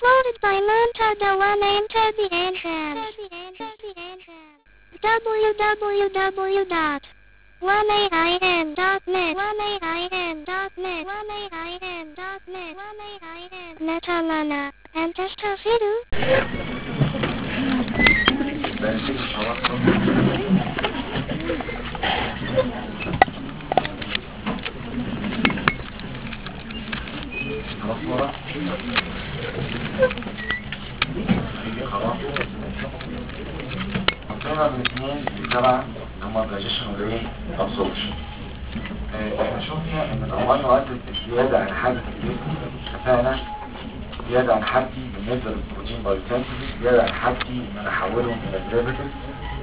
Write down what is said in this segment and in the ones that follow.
Uploaded by Manta Dewan into the entrance. www.1ain.net Metalana and Testafidu. قلنا بالاثنين تبع هما digestion وايه absorption. احنا شفنا ان الامينو اسيد زياده عن حد الجسم اتفقنا زياده عن حدي بالنسبه للبروتين بايوسينثيسيس، زياده عن حدي ان انا احولهم الى ديريفيتيفز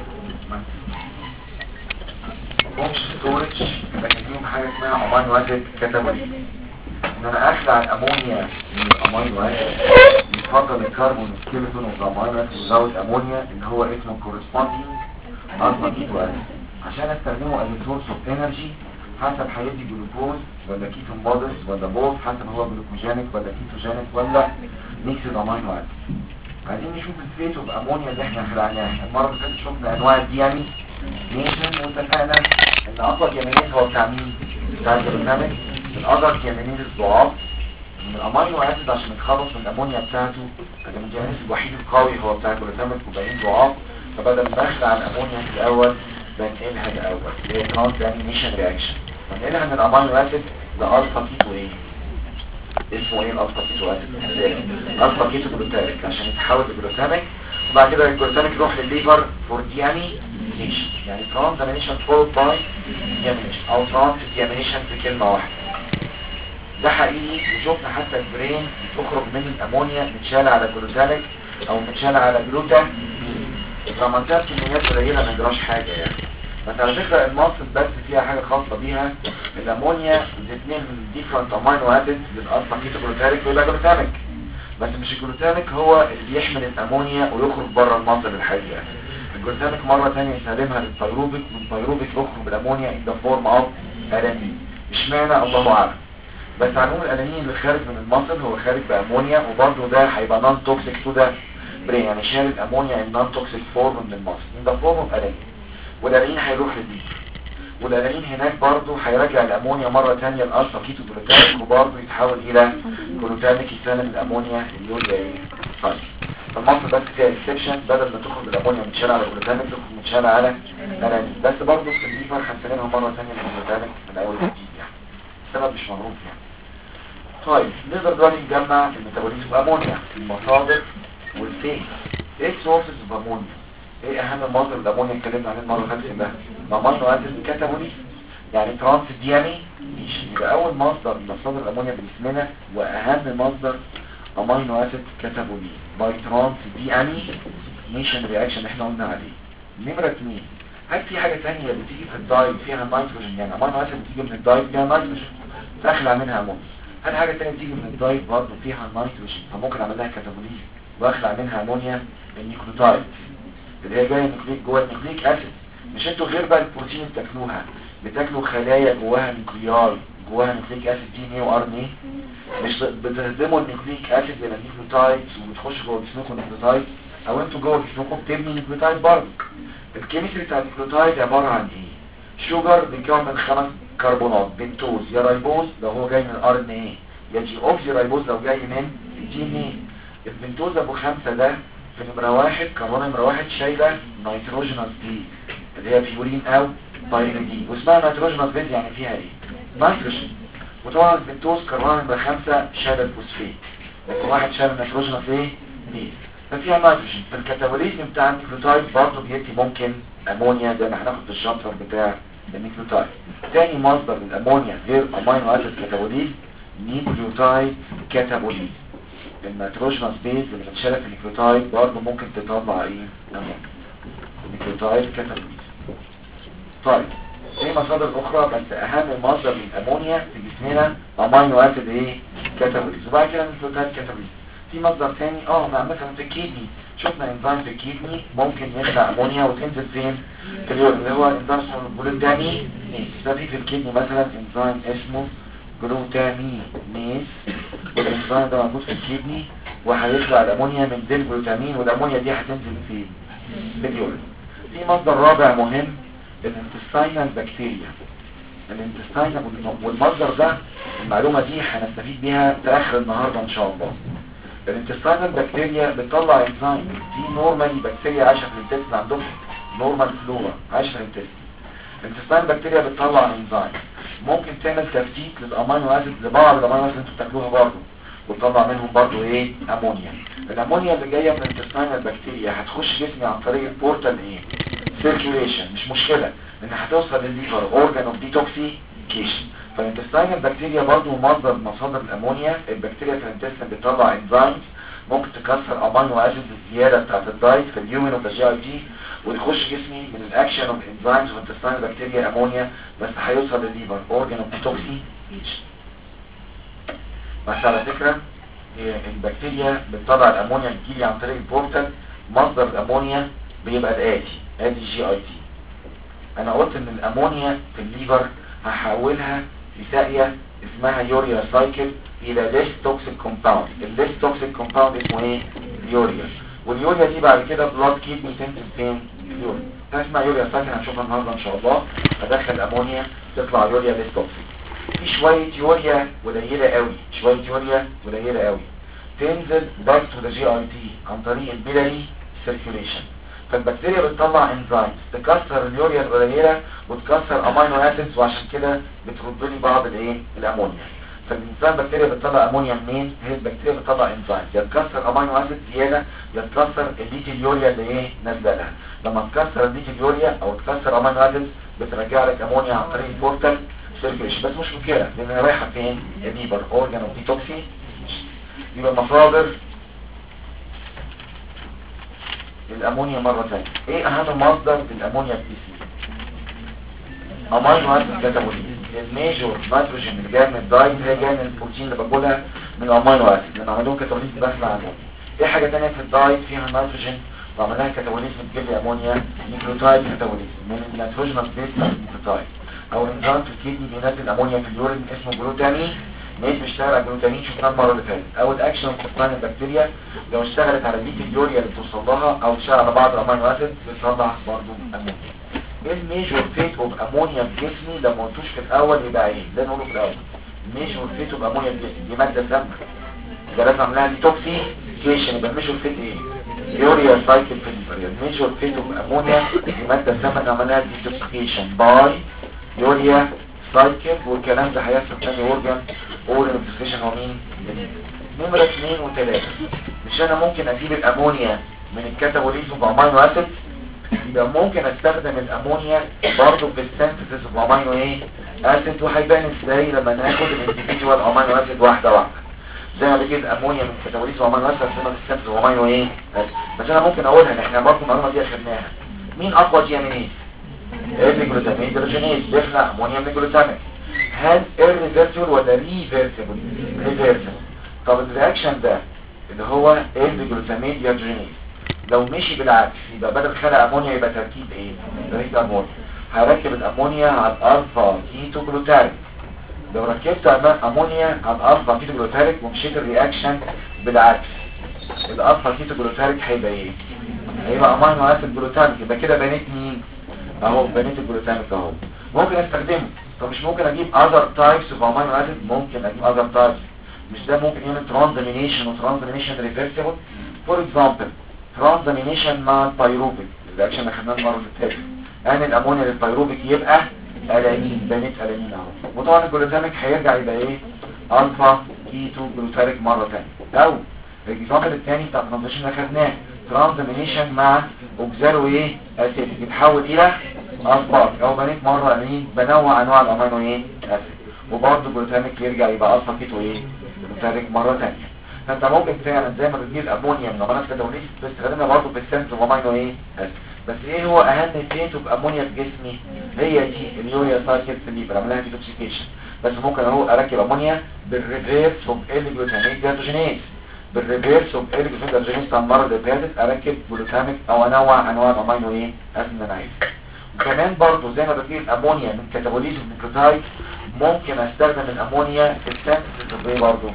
مش ستورج، لكن فيهم حاجه اسمها امينو اسيد كاتابوليز. ان انا اخلع الامونيا من الامينو اسيد، يفضل الكربون سكيلتون اوف امينو اسيد وزود امونيا اللي هو اسمه كورسبوندينج الفا كيتو اسيد، عشان استخدمه از سورس اوف انرجي حسب هيدي جلوكوز ولا كيتون بودز ولا بوث، حسب هو جلوكوجينيك ولا كيتوجينيك ولا ميكسد امينو اسيد. عايزين نشوف الفيت اوف امونيا اللي احنا خلعناها. المره اللي فاتت شفنا انواع الديامي نيشن واتفقنا ان اقوى كيمينيز هو بتاع مين؟ بتاع الجلوتاميك. الاذر كيمينيز الضعاف من الامينو اسيد عشان يتخلص من الامونيا بتاعته. الكيمينيز الوحيد القوي هو بتاع الجلوتاميك وباقيين ضعاف، فبدل ما نخلع الامونيا في الاول بنقلها الاول اللي هي ترانزامينيشن رياكشن، بنقلها من الامينو اسيد لالفا كيتو ايه؟ اسمه ايه الالفا كيتو اسيد؟ الفا كيتو جلوتاميك عشان يتحول لجلوتاميك، وبعد كده الجلوتاميك يروح للليفر فور ديامينيشن، يعني ترانزامينيشن فولد باي ديامينيشن او ترانزامينيشن في كلمه واحده. ده حقيقي، وشوفنا حتى البرين بتخرج من الامونيا متشالة على جلوتاميك او متشالة على جلوتامين، لما كانت كميات قليله ما يجراش حاجه يعني. بس على فكره المصل بس فيها حاجه خاصه بيها، الامونيا الاثنين من ديفرنت امينو اسيد للالفا كيتو جلوتاميك ويبقى جلوتاميك، بس مش الجلوتاميك هو اللي بيحمل الامونيا ويخرج بره المصل الحقيقه. الجلوتاميك مره ثانيه يسلمها للبيروبيك، من البيروبيك يخرج بالامونيا ان ذا فورم اوف الانين. اشمعنى؟ الله اعلم. بس عنوان الالانين اللي خارج من المصل هو خارج بامونيا، وبرده ده هيبقى نون توكسيك تو ده برين، يعني شارب امونيا ان نون توكسيك فورم من المصل ان ذا فورم اوف الانين، والالانين هيروح للليفر، والالانين هناك برضه هيرجع الامونيا مره ثانيه لالفا كيتو جلوتاميك، وبرضه يتحول الى جلوتاميك يسلم الامونيا اليوريا ايه؟ طيب المصل بس فيها اكسبشن، بدل ما تخرج الامونيا متشاله على جلوتاميك تخرج متشاله على الانين، بس برضه في الليفر هنسلمها مره ثانيه للجلوتاميك من اول وجديد يعني. السبب مش معروف يعني. طيب نقدر دلوقتي نجمع الميتابوليزم امونيا، المصادر والفين. ايه سورسز اوف امونيا؟ ايه اهم مصدر الامونيا اتكلمنا عليه المره اللي فاتت؟ ده امينو اسيد كاتابوليز، يعني ترانس ديامينيشن. يبقى اول مصدر من مصادر الامونيا باسمنا واهم مصدر امينو اسيد كاتابوليز باي ترانس ديامينيشن رياكشن احنا قلنا عليه. نمره 2، هل في حاجه ثانيه بتيجي في الدايت فيها نيتروجين؟ يعني امينو اسيد بتيجي من الدايت فيها نيتروجين اخلع منها امونيا. هل حاجه ثانيه بتيجي من الدايت برضه فيها نيتروجين فممكن اعمل لها كاتابوليز واخلع منها امونيا؟ النيوكليوتايد اللي هي جايه نيوكليك جوه النيوكليك اسيد. مش انتوا غير بقى البروتين اللي بتاكلوها بتاكلوا خلايا جواها نيوكلياي جواها نيوكليك اسيد دي ان ايه وار ان ايه؟ مش بتهضموا النيوكليك اسيد الى نيوكليوتايدز وبتخش جوه جسمكم نيوكليوتايد، او انتوا جوه جسمكم بتبني نيوكليوتايد برضه. الكيمستري بتاع النيوكليوتايد عباره عن ايه؟ شوجر بيتكون من 5 كربونات، بنتوز يا رايبوز لو هو جاي من الار ان ايه، يا جي اوكسي رايبوز لو جاي من الدي ان ايه. البنتوز ابو 5 ده في نمرة 1 كربون نمرة 1 شايلة نيتروجينوس بيز اللي هي بيورين او بايريدين، واسمها نيتروجينوس بيز يعني فيها ايه؟ نيتروجين. وطبعا البنتوز كربون نمرة 5 شايلة الفوسفيت، لكن واحد شايل نيتروجينوس ايه؟ بيز، ففيها نيتروجين. في الكاتابوليزم بتاع النيوكليوتايد برضه بيدي ممكن امونيا زي ما هناخد في الشابتر بتاع النيوكليوتايد. تاني مصدر للامونيا غير امينو اسيد كاتابوليزم نيوكليوتايد كاتابوليزم. النيتروجينوس بيز اللي بتشارك في النيوكليوتايد برضه ممكن تطلع ايه؟ امونيا. النيوكليوتايد كاتابوليزم. طيب في مصادر اخرى، بس اهم مصدر للامونيا في جسمنا امينو اسيد ايه؟ كاتابوليزم، وبعد كده النيوكليوتايد كاتابوليزم. في مصدر ثاني مثلا في الكيدني، شفنا انزيم في الكيدني ممكن يخلع امونيا وتنزل فين؟ في اليورين، اللي هو انزيم اسمه جلوتامينيز. ده في الكيدني مثلا انزيم اسمه جلوتامينيز، والانزيم ده موجود في الكيدني وهيطلع الامونيا من ديلجلوتامين، والامونيا دي هتنزل في اليورين. في مصدر رابع مهم، الانتستينال بكتيريا. الانتستينال، والمصدر ده المعلومة دي هنستفيد بيها في اخر النهاردة ان شاء الله. الانتستينال بكتيريا بتطلع انزيم. دي نورمالي بكتيريا عايشة في الانتستين، عندهم نورمال فلورا عايشة في الانتستين. الانتستينال بكتيريا بتطلع انزيم ممكن تعمل تفتيت للامينو اسيد، لبعض الامينو اسيد انتوا بتاكلوها برضه، وتطلع منهم برضه ايه؟ امونيا. الامونيا اللي جايه من الانتستينال بكتيريا هتخش جسمي عن طريق البورتال ايه؟ سيركيوليشن. مش مشكله ان هتوصل للليفر، اورجان اوف ديتوكسيكيشن. فالانتستينال بكتيريا برضه مصادر الامونيا. البكتيريا في الانتستين بتطلع انزيمز ممكن تكسر امينو اسيد الزياده بتاعت الدايت في اليومن اوف ذا جي اي تي، وتخش جسمي من الاكشن اوف انزيمز والانتستينال بكتيريا امونيا، بس هيوصل للليفر، اورجان اوف ديتوكسيكيشن. بس على فكره البكتيريا بتطلع الامونيا بتجيلي عن طريق البورتال. مصدر الامونيا بيبقى الاتي، ادي جي اي تي. انا قلت ان الامونيا في الليفر هحولها لساقيه اسمها يوريا سايكل الى ليس توكسيك كومباوند. الليس توكسيك كومباوند اسمه ايه؟ اليوريا. واليوريا دي بعد كده بلاد كيدني تنزل فين؟ اليوريا. اسمها يوريا سايكل، هنشوفها النهارده ان شاء الله. ادخل امونيا تطلع يوريا ليس توكسيك. في شويه يوريا قليله قوي، شويه يوريا قليله قوي تنزل باك تو ذا جي اي تي عن طريق البيلاري سيركيوليشن. فالبكتيريا بتطلع انزيمز تكسر اليوريا القليله وتكسر امينو اسيدز، وعشان كده بترد لي بعض الايه؟ الامونيا. فالانسان بكتيريا بتطلع امونيا منين؟ هي البكتيريا بتطلع انزيمز يا تكسر امينو اسيد زياده، يا تكسر الليتل يوريا اللي ايه؟ نازله لها. لما تكسر الليتل يوريا او تكسر امينو اسيد بترجع لك امونيا عن طريق البورتال سيركيوليشن. بس مش مشكله لان هي رايحه فين؟ الليفر، اورجان اوف ديتوكسي. يبقى مصادر الامونيا مرة ثانية. ايه اهم مصدر للامونيا في الجسم؟ امينو اسيد كاتابوليز. الميجور نيتروجين اللي جاي من الدايت هي جايه من البروتين اللي باكلها من الامينو اسيد، لما عملوهم كاتابوليز بخلع امونيا. ايه حاجة تانية في الدايت فيها نيتروجين وعملناها كاتابوليز بتجيب لي امونيا؟ نيوكليوتايد كاتابوليز من النيتروجينوس بيس نيوكليوتايد، او انزيم في الكدني بينزل امونيا في اليورين اسمه جلوتامين. مش بيشتغل على الجلوتامين، شفناه المره اللي فاتت. او الاكشن اوف البكتيريا لو اشتغلت على الليتل اليوريا اللي بتوصل لها او تشتغل على بعض الامينو اسيد بتطلع برضه امونيا. ايه الميجور فيت اوف امونيا في جسمي؟ لو ما قلتوش في الاول يبقى ايه؟ ده نقوله في الاول. الميجور فيت اوف امونيا في جسمي دي ماده سامه، يبقى لازم اعمل لها ديتوكسيكيشن. يبقى الميجور فيت ايه؟ يوريا سايكل في الليفر. الميجور فيت اوف امونيا دي ماده سامه نعمل لها ديتوكسيكيشن باي يوريا سايكل، والكلام ده هيحصل تاني اورجان اورجانيزيشن. هو مين؟ نمرة 2 و3. مش انا ممكن اجيب الامونيا من الكاتابوليز اوف امينو اسيد؟ يبقى ممكن استخدم الامونيا برضه في السينثيسيس اوف امينو ايه؟ اسيد. وهيبان ازاي لما ناخد الانديفيدوال امينو اسيد واحده واحده. زي ما بجيب الامونيا من الكاتابوليز اوف امينو اسيد استخدمها في السينثيسيس اوف امينو ايه؟ اسيد. بس انا ممكن اقولها ان احنا برضه المعلومه دي اخدناها. مين اقوى جيامينيز؟ الجلوتامين ديروجينيز بيخلق امونيا من الجلوتامين. هل irreversible ولا reversible؟ reversible. طب الرياكشن ده اللي هو الجلوتامين ديروجينيز لو مشي بالعكس يبقى بدل خلق امونيا يبقى تركيب ايه؟ تركيب امونيا. هركب الامونيا على الالفا كيتو جلوتاريك. لو ركبت امونيا على الالفا كيتو جلوتاريك ومشيت الرياكشن بالعكس، الالفا كيتو جلوتاريك هيبقى ايه؟ هيبقى امينو اسيد جلوتاميك. يبقى كده بنيت مين؟ اهو بنيت الجلوتاميك اهو. ممكن استخدمه. طب مش ممكن اجيب other types of amino acid؟ ممكن اجيب other types. مش ده ممكن يعمل transamination وtransamination reversible؟ for example transamination مع البيروبيك، الرياكشن اللي خدناه المره اللي فاتت، ان الامونيا للبيروبيك يبقى الانين، بنيت الانين اهو. وطبعا الجلوتاميك هيرجع يبقى ايه؟ الفا كيتو جلوتاريك مره ثانيه. او الاكزامبل الثاني بتاع الترانزيشن اللي خدناه ترانزامينيشن مع اوكزالو ايه؟ اسيد، يتحول الى اصباط. او بنيت مره انين، بنوع انواع الامينو ايه؟ اسيد. وبرضه جلوتاميك يرجع يبقى الفا كيتو ايه؟ جلوتاريك مره ثانيه. فانت ممكن فعلا زي ما بتجيب امونيا من امونيا كاتابوليز بتستخدمها برضه في السنس امينو ايه؟ اسيد. بس ايه هو اهم فيت اوف امونيا في جسمي؟ هي دي اليوريا سايكل في الليفر، اعملها ديتوكسيكيشن. بس ممكن اهو اركب امونيا بالريفيرس اوف الجلوتاميك ديهيدروجينيز. بالريفيرس اوف الجلوتاميك ديهيدروجينيز بتاع المره اللي فاتت اركب جلوتاميك او انواع الامينو ايه؟ اسيد اللي انا عايزه. وكمان برضه زي ما بجيب امونيا من كاتابوليز النيوكليوتايد ممكن استخدم الامونيا في السنسيس اوف ايه برضه؟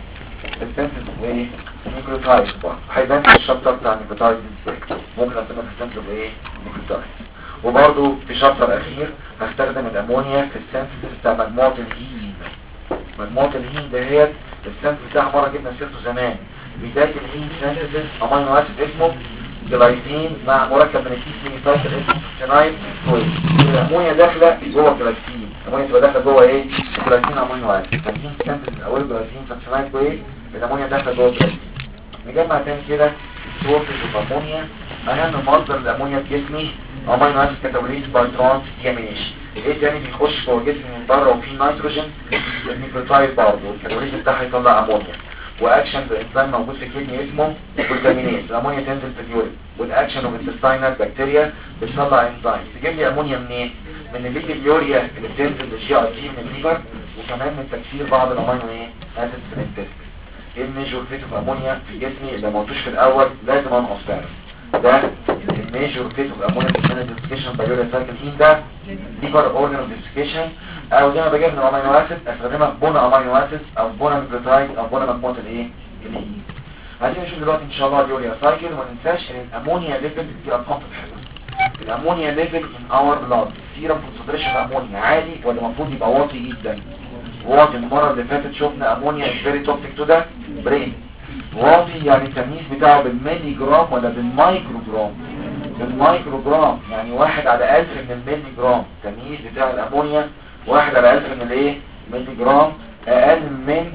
السنسز وايه نيوكليوتايد برضه هيبان في الشابتر بتاع النيوكليوتايد ازاي ممكن استخدمها في السنسز وايه نيوكليوتايد. وبرضه في شابتر اخير هستخدم الامونيا في السنسز بتاع مجموعه الهيم. مجموعه الهيم دهيت السنسز بتاعها مره جبنا سيرته زمان. بدايه الهيم سنسز امينو اسيد اسمه جلايسين مع مركب من الكيسين سايكل اسمه سينايل كويس. الامونيا داخله جوه الجلايسين. الامونيا تبقى داخله جوه ايه الجلايسين امينو اسيد. الهيم سنسز اول جلايسين سينايل كويس الامونيا داخله جوه الجلايسين. نجمع تاني كده سورسز الامونيا. اهم مصدر الامونيا في جسمي امينو اسيد كاتابوليز باي ترانس ديامينيشن. ايه تاني بيخش جوه جسمي من بره وفيه نيتروجين النيوكليوتايد برضه الكاتابوليز بتاعها يطلع امونيا. واكشن الانسان موجود في الكدني اسمه جلوتامينيز. الامونيا تنزل في اليورين والاكشن اوف انتستاينال بكتيريا بتطلع انزيم. تجيب لي امونيا منين؟ من الليد اليوريا اللي بتنزل للجي اي تي من الليفر وكمان من تكسير بعض الامينو ايه اسيد في الانتستين. ايه الميجور فيت اوف امونيا في جسمي اللي ما قلتوش في الاول لازم انقص فعلا. ده الميجور فيت اوف امونيا في الديسكشن بايوريا سايكل هين ده ليفر اورجان ديسكشن او زي ما بجيب من امينو اسيد استخدمها في بونا امينو اسيد او بونا نيوكليوتايد او بونا مجموعه الايه الهين. عايزين نشوف دلوقتي ان شاء الله اليوريا سايكل وما ننساش ان الامونيا ليفل دي ارقام حلوه. الامونيا ليفل ان اور بلاد سيرم كونسنتريشن الامونيا عالي ولا المفروض يبقى واطي جدا؟ واطي. المره اللي فاتت شفنا امونيا فيري توكسيك تو ده برين. واطي يعني التمييز بتاعه بالملي جرام ولا بالمايكرو جرام؟ بالمايكرو جرام. يعني 1 على 1000 من الملي جرام. التمييز بتاع الامونيا 1 على 1000 من الايه ملي جرام اقل من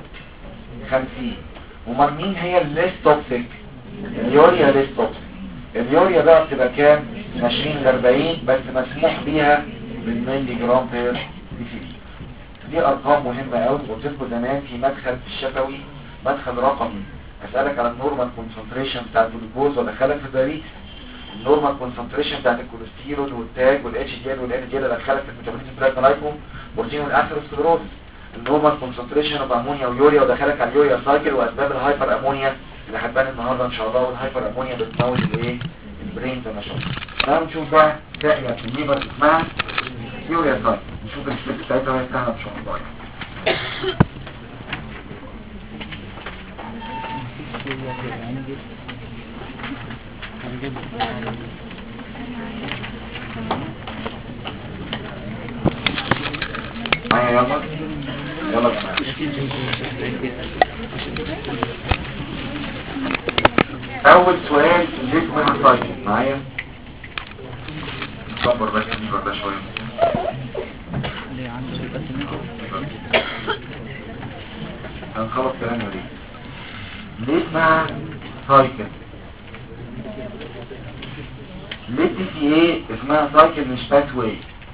50. امال مين هي الليست توكسيك؟ اليوريا ليست توكسيك. اليوريا بقى بتبقى كام؟ 20 ل 40 بس مسموح بيها بالملي جرام بير دي. دي ارقام مهمه قوي. قلت لكم زمان في مدخل في الشفوي مدخل رقمي اسالك على النورمال كونسنتريشن بتاع الجلوكوز وادخلك في الدايريت. النورمال كونسنتريشن بتاعت الكوليسترول والتاج والاتش دي ال والان دي ال ادخلك في الميتابوليزم بتاع الجلايكوم بروتين والاثيروسكليروز. النورمال كونسنتريشن اوف امونيا ويوريا ودخلك على اليوريا سايكل واسباب الهايبر امونيا اللي هتبان النهارده ان شاء الله. والهايبر امونيا بتموت الايه البرين زي ما شفنا. تعالوا نشوف بقى ساقيه في الليفر اسمها يوريا سايكل. نشوف الستيب بتاعتها وهي سهله ان شاء الله يعني. معايا يلا يلا يا جماعه. اول سؤال ليه من سايكل معايا صبر بس الليفر ده شويه. هنخلص كلامنا ليه اسمها سايكل؟ ليه تي سي ايه اسمها سايكل مش باث واي؟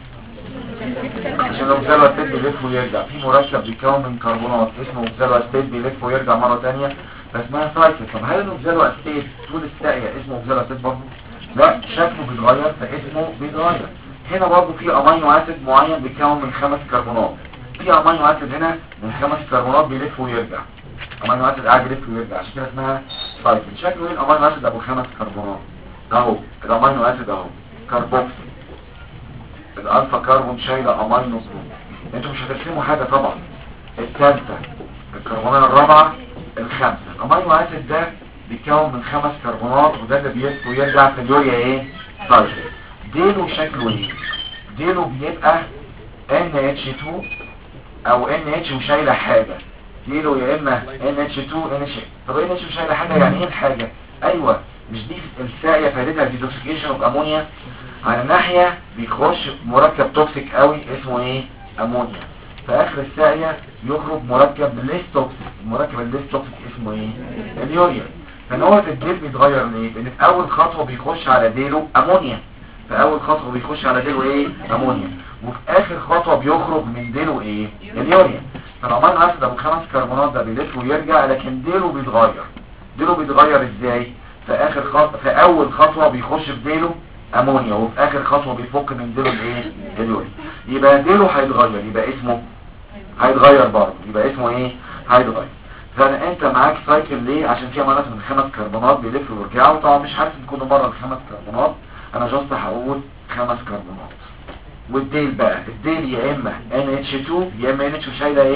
عشان الاوكسالو اسيد بيلف ويرجع. في مركب بيتكون من كربونات اسمه اوكسالو اسيد بيلف ويرجع مره ثانيه فاسمها سايكل. طب هل الاوكسالو اسيد طول الساقيه اسمه اوكسالو اسيد برضه؟ لا شكله بيتغير فاسمه بيتغير. هنا برضه في امينو اسيد معين بيتكون من 5 كربونات. في امينو اسيد هنا من 5 كربونات بيلف ويرجع. امينو اسيد قاعد يلف ويرجع عشان كده اسمها سايكل. شكله ايه الامينو اسيد ابو 5 كربونات؟ اهو الامينو اسيد اهو كربوكسيل. الالفا كربون شايله امينو جروب. انتوا مش هترسموا حاجه طبعا. الثالثه الكربونات الرابعه الخامسه. الامينو اسيد ده بيتكون من 5 كربونات وده اللي بيلف ويرجع في اليوريا ايه سايكل. ديله شكله ايه؟ ديله بيبقى NH2 او NH وشايله حاجه. ديله يا اما NH2 NH. طب NH وشايله حاجه يعني ايه الحاجه؟ ايوه مش دي الساقيه فائدتها ديتوكسيكيشن اوف امونيا. على الناحيه بيخش مركب توكسيك قوي اسمه ايه امونيا. في اخر الساقيه يخرج مركب ليس توكسيك. المركب الليس توكسيك اسمه ايه اليوريا. فنوع الديل بيتغير ليه؟ لان في اول خطوه بيخش على ديله امونيا. في اول خطوه بيخش على ديله ايه امونيا وفي اخر خطوه بيخرج من ديله ايه اليوريا. فالامينو اسيد ابو 5 كربونات ده بيلف ويرجع لكن ديله بيتغير. ديله بيتغير ازاي؟ في اول خطوه بيخش في ديله امونيا وفي اخر خطوه بيفك من ديله الايه اليوريا. يبقى ديله هيتغير يبقى اسمه هيتغير برضه يبقى اسمه ايه هيتغير. فانا انت معاك سايكل ليه؟ عشان فيها امينو اسيد من 5 كربونات بيلفوا ويرجعوا. طبعا مش حاسس كل مره ال5 كربونات انا جاست هقول 5 كربونات. والديل بقى الديل يا اما NH2 يا اما NH وشايله ايه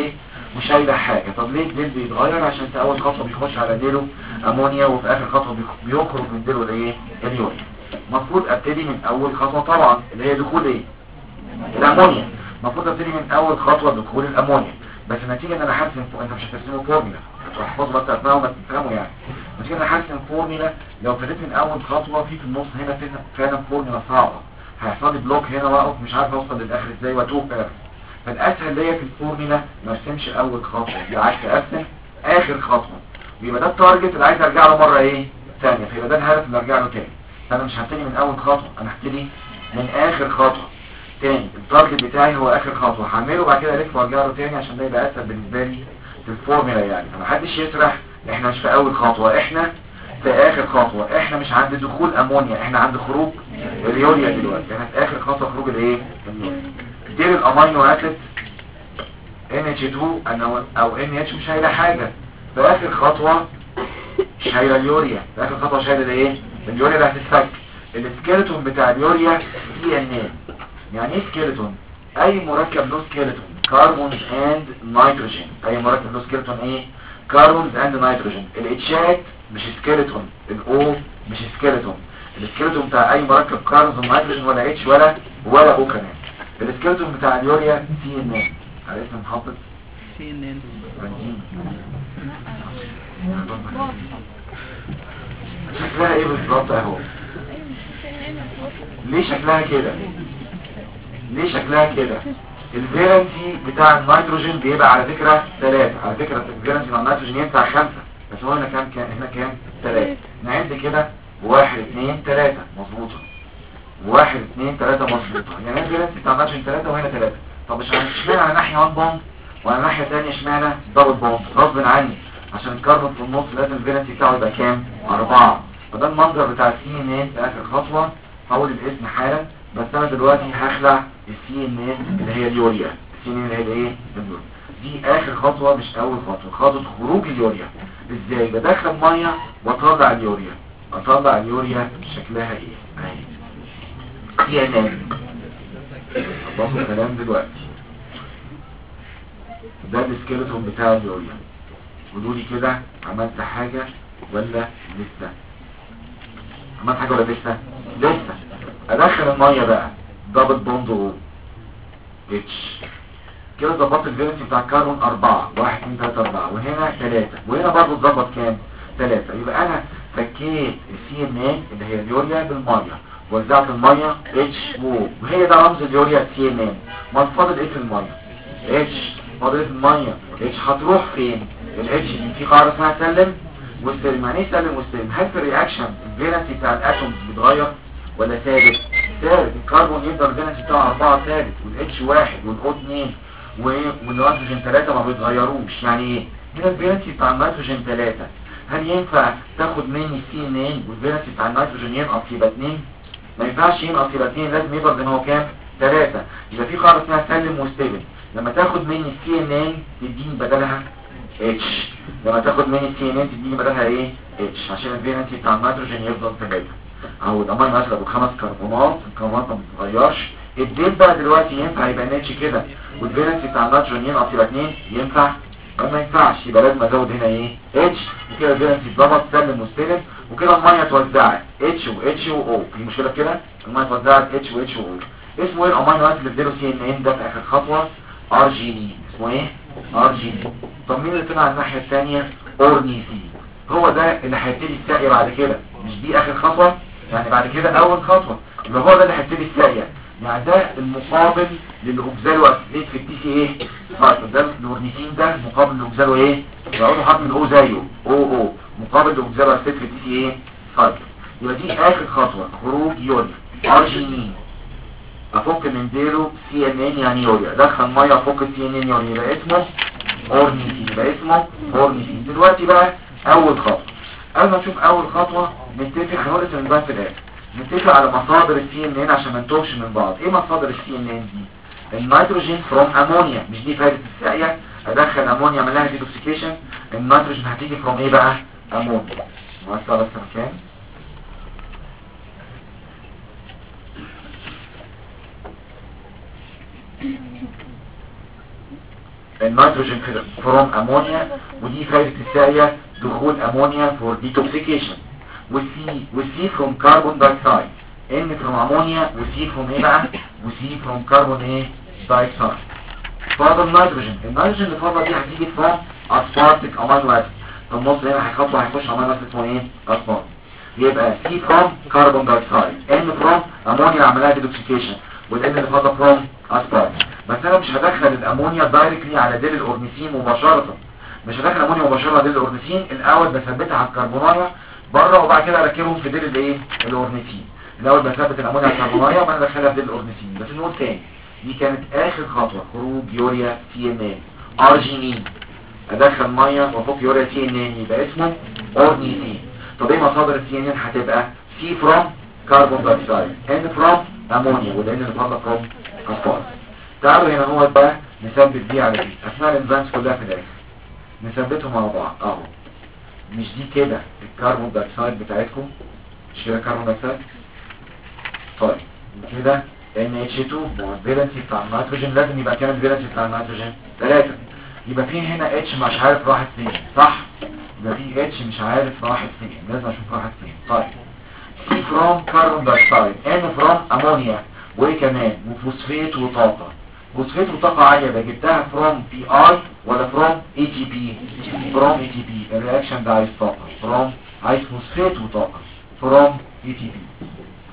وشايله حاجه. طب ليه الديل بيتغير؟ عشان في اول خطوه بيخش على ديله امونيا، وفي اخر خطوه بيخرج من ديله الايه؟ اليوريا. المفروض ابتدي من اول خطوه طبعا اللي هي دخول ايه؟ الامونيا. المفروض ابتدي من اول خطوه دخول الامونيا، بس النتيجه ان انا حاسس انت مش هترسمه فورمولا هتحفظه بس تفهمه ما تفهمه يعني. النتيجه ان انا حاسس فورمولا لو ابتديت من اول خطوه في النص هنا فعلا فورمولا صعبه، هيحصل لي بلوك هنا واقف مش عارف اوصل للاخر ازاي واتوه فعلا. فالاسهل ليا في الفورمولا ما ارسمش اول خطوه، بالعكس ارسم اخر خطوه، ويبقى ده التارجت اللي عايز ارجع له مره ايه؟ ثانيه، فيبقى ده الهدف اللي ارجع له تاني. فانا مش هبتدي من اول خطوه، انا هبتدي من اخر خطوه. تاني التارجت بتاعي هو اخر خطوه، هعمله وبعد كده الف وارجع له تاني عشان ده يبقى اسهل بالنسبه لي في الفورمولا يعني. فمحدش يسرح، احنا مش في اول خطوه، احنا في اخر خطوه. احنا مش عند دخول امونيا، احنا عند خروج اليوريا دلوقتي. احنا في اخر خطوه خروج الايه؟ اليوريا. دير الامينو اسيد NH2 او NH مش شايله حاجه، في اخر خطوه شايله اليوريا، في اخر خطوه شايله الايه؟ اليوريا اللي هتتفك. السكيلتون بتاع اليوريا DNA. يعني ايه سكيلتون؟ اي مركب له سكيلتون، كربونز اند نيتروجين. اي مركب له سكيلتون ايه؟ كربونز اند نيتروجين. الاتشات مش سكيلتون، الاو مش سكيلتون. السكيلتون بتاع اي مركب كربونز ونيتروجين ولا اتش ولا او كمان. السكيلتون بتاع اليوريا CNN على اسم محطة CNN. بنزين. شكلها ايه بالظبط اهو؟ ليه شكلها كده؟ ليه شكلها كده؟ الفالنسي بتاع النيتروجين بيبقى على فكرة 3. على فكرة الفالنسي بتاع النيتروجين ينفع 5، بس هو هنا كام؟ هنا كام؟ 3. نعد كده 1 2 3 مظبوطة، 1 2 3 مظبوطة. يعني الفالنسي بتاع النيتروجين 3 وهنا 3. طب اشمعنى على ناحية 1 بوند وعلى ناحية ثانية اشمعنى دبل بوند؟ غصب عني، عشان الكربون في النص لازم الفالنسي بتاعه يبقى كام؟ 4. فده المنظر بتاع CNN في اخر خطوة. هقول الاسم حالا، بس انا دلوقتي هخلع CNN اللي هي اليوريا. CNN اللي هي الايه؟ اليوريا. دي اخر خطوة مش اول خطوة، خطوة خروج اليوريا. ازاي؟ بدخل مية واطلع اليوريا. اطلع اليوريا شكلها ايه؟ اهي CNN. خلصوا الكلام دلوقتي. ده السكيلتون بتاع اليوريا. قولوا لي كده، عملت حاجة ولا لسه؟ عملت حاجة ولا لسه؟ لسه. ادخل المية بقى دبل بوند او اتش كده. ظبطت الفالنسي بتاع الكربون 4، 1 2 3 4، وهنا 3، وهنا برضه اتظبط كام؟ 3. يبقى انا فكيت CNN اللي هي اليوريا بالمية، وزعت المية H2، وهي ده رمز اليوريا CNN. ما فاضل ايه في المية؟ اتش. فاضل ايه في المية؟ اتش. هتروح فين؟ الاتش دي في قاعدة اسمها سلم والسلم. يعني ايه سلم والسلم؟ هل في الرياكشن الفالنسي بتاع الاتومز بيتغير ولا ثابت؟ ثابت. الكربون يقدر الفالنسي بتاعه 4 ثابت، والاتش 1 والاو 2 والنيتروجين 3 ما بيتغيروش. يعني ايه؟ هنا الفالنسي بتاع النيتروجين 3. هل ينفع تاخد مني CNN والفالنسي بتاع النيتروجين ينقص يبقى 2؟ ما ينفعش ينقص يبقى 2، لازم يبقى زي ما هو كام؟ 3. يبقى في قاعده اسمها سلم واستلم. لما تاخد مني CNN تديني بدلها اتش، لما تاخد مني CNN تديني بدلها ايه؟ اتش، عشان الفالنسي بتاع النيتروجين يفضل 3. اهو الامينو اسيد ابو 5 كربونات، الكربونات ما بتتغيرش. الديل بقى دلوقتي ينفع يبقى ناتش كده والفالنسي بتاع النيتروجين ينقص يبقى 2؟ ينفع؟ ما ينفعش، يبقى لازم ازود هنا ايه؟ اتش، وكده الفالنسي اتظبط سلم واستلم، وكده الميه اتوزعت اتش واتش واو. في مشكله في كده؟ الميه اتوزعت اتش واتش واو. اسمه ايه الامينو اسيد اللي اديله CNN ده في اخر خطوه؟ ارجينين. اسمه ايه؟ ارجينين. طب مين اللي طلع على الناحيه الثانيه؟ اورنيثين. هو ده اللي هيبتدي الساقيه بعد كده. مش دي اخر خطوه؟ يعني بعد كده اول خطوه، يبقى هو ده اللي هيبتدي الساقيه. يعني ده المقابل للاوكزالو اسيد في التي سي ايه؟ طيب ده الاورنيثين ده مقابل لاوكزالو ايه؟ يقعدوا حرف الاو زيه او مقابل لاوكزالو اسيد في التي سي ايه؟ طيب يبقى دي اخر خطوه خروج يوريا. ارجينين افك من ديله CNN يعني يوريا، دخل ميه افك CNN يوريا، يبقى اسمه اورنيثين. يبقى اسمه اورنيثين. دلوقتي بقى اول خطوه. قبل ما نشوف اول خطوه نتفق، هنقول التنبيه في الاخر، نتفق على مصادر CNN عشان ما نتوهش من بعض. ايه مصادر CNN دي؟ النيتروجين فروم امونيا، مش دي فايده الساقيه؟ ادخل امونيا اعمل لها ديتوكسيكيشن، النيتروجين هتيجي فروم ايه بقى؟ امونيا. موسع بس مكان. النيتروجين فروم امونيا، ودي فايدة الساقية دخول امونيا فور ديتوكسيكيشن. والسي فروم كربون دايوكسيد، ان فروم امونيا، وسي فروم ايه بقى؟ وسي فروم كربون ايه؟ دايوكسيد. فاضل النيتروجين اللي فاضل دي هتيجي فروم اسبارتيك امينو اسيد. فالنص هنا هيخش امينو اسيد اسمه ايه؟ اسبارتيك. يبقى سي فروم كربون دايوكسيد، ان فروم امونيا عملها ديتوكسيكيشن، والان اللي فاضل فروم اسبارتيك. بس انا مش هدخل الامونيا دايركتلي على ديل الاورنيثين مباشره، مش هدخل امونيا مباشره على ديل الاورنيثين. الاول بثبتها على الكربونايه بره، وبعد كده اركبهم في ديل الايه؟ الاورنيثين. الاول بثبت الامونيا على الكربونايه وبعدين ادخلها في ديل الاورنيثين. بس نقول تاني، دي كانت اخر خطوه، خروج يوريا سي ان ان ارجينين. ادخل ميه وافك يوريا سي ان ان يبقى اسمه اورنيثين. طب ايه مصادر السي ان ان؟ هتبقى سي فروم كربون دايوكسيد، ان فروم امونيا، والان اللي فاضله فروم اسبارتيك. تعالوا هنا هو بقى نثبت دي على دي اثناء الانزيمز كلها في الاخر، نثبتهم مع بعض اهو. مش دي كده الكربون دايوكسيد بتاعتكم؟ مش كده كربون دايوكسيد؟ طيب كده NH2 الفالنسي بتاع النيتروجين لازم يبقى كام الفالنسي بتاع النيتروجين؟ 3. يبقى في هنا اتش مش عارف راحت فين، صح؟ يبقى في اتش مش عارف راحت فين، لازم اشوف راحت فين. طيب سي فروم كربون دايوكسيد، ان فروم امونيا، وايه كمان؟ وفوسفيت وطاقه. فوسفيت وطاقه عاليه ده جبتها فروم بي اي ولا فروم اي تي بي؟ فروم اي تي بي. الرياكشن ده عايز طاقه، فروم عايز فوسفيت وطاقه، فروم اي تي بي.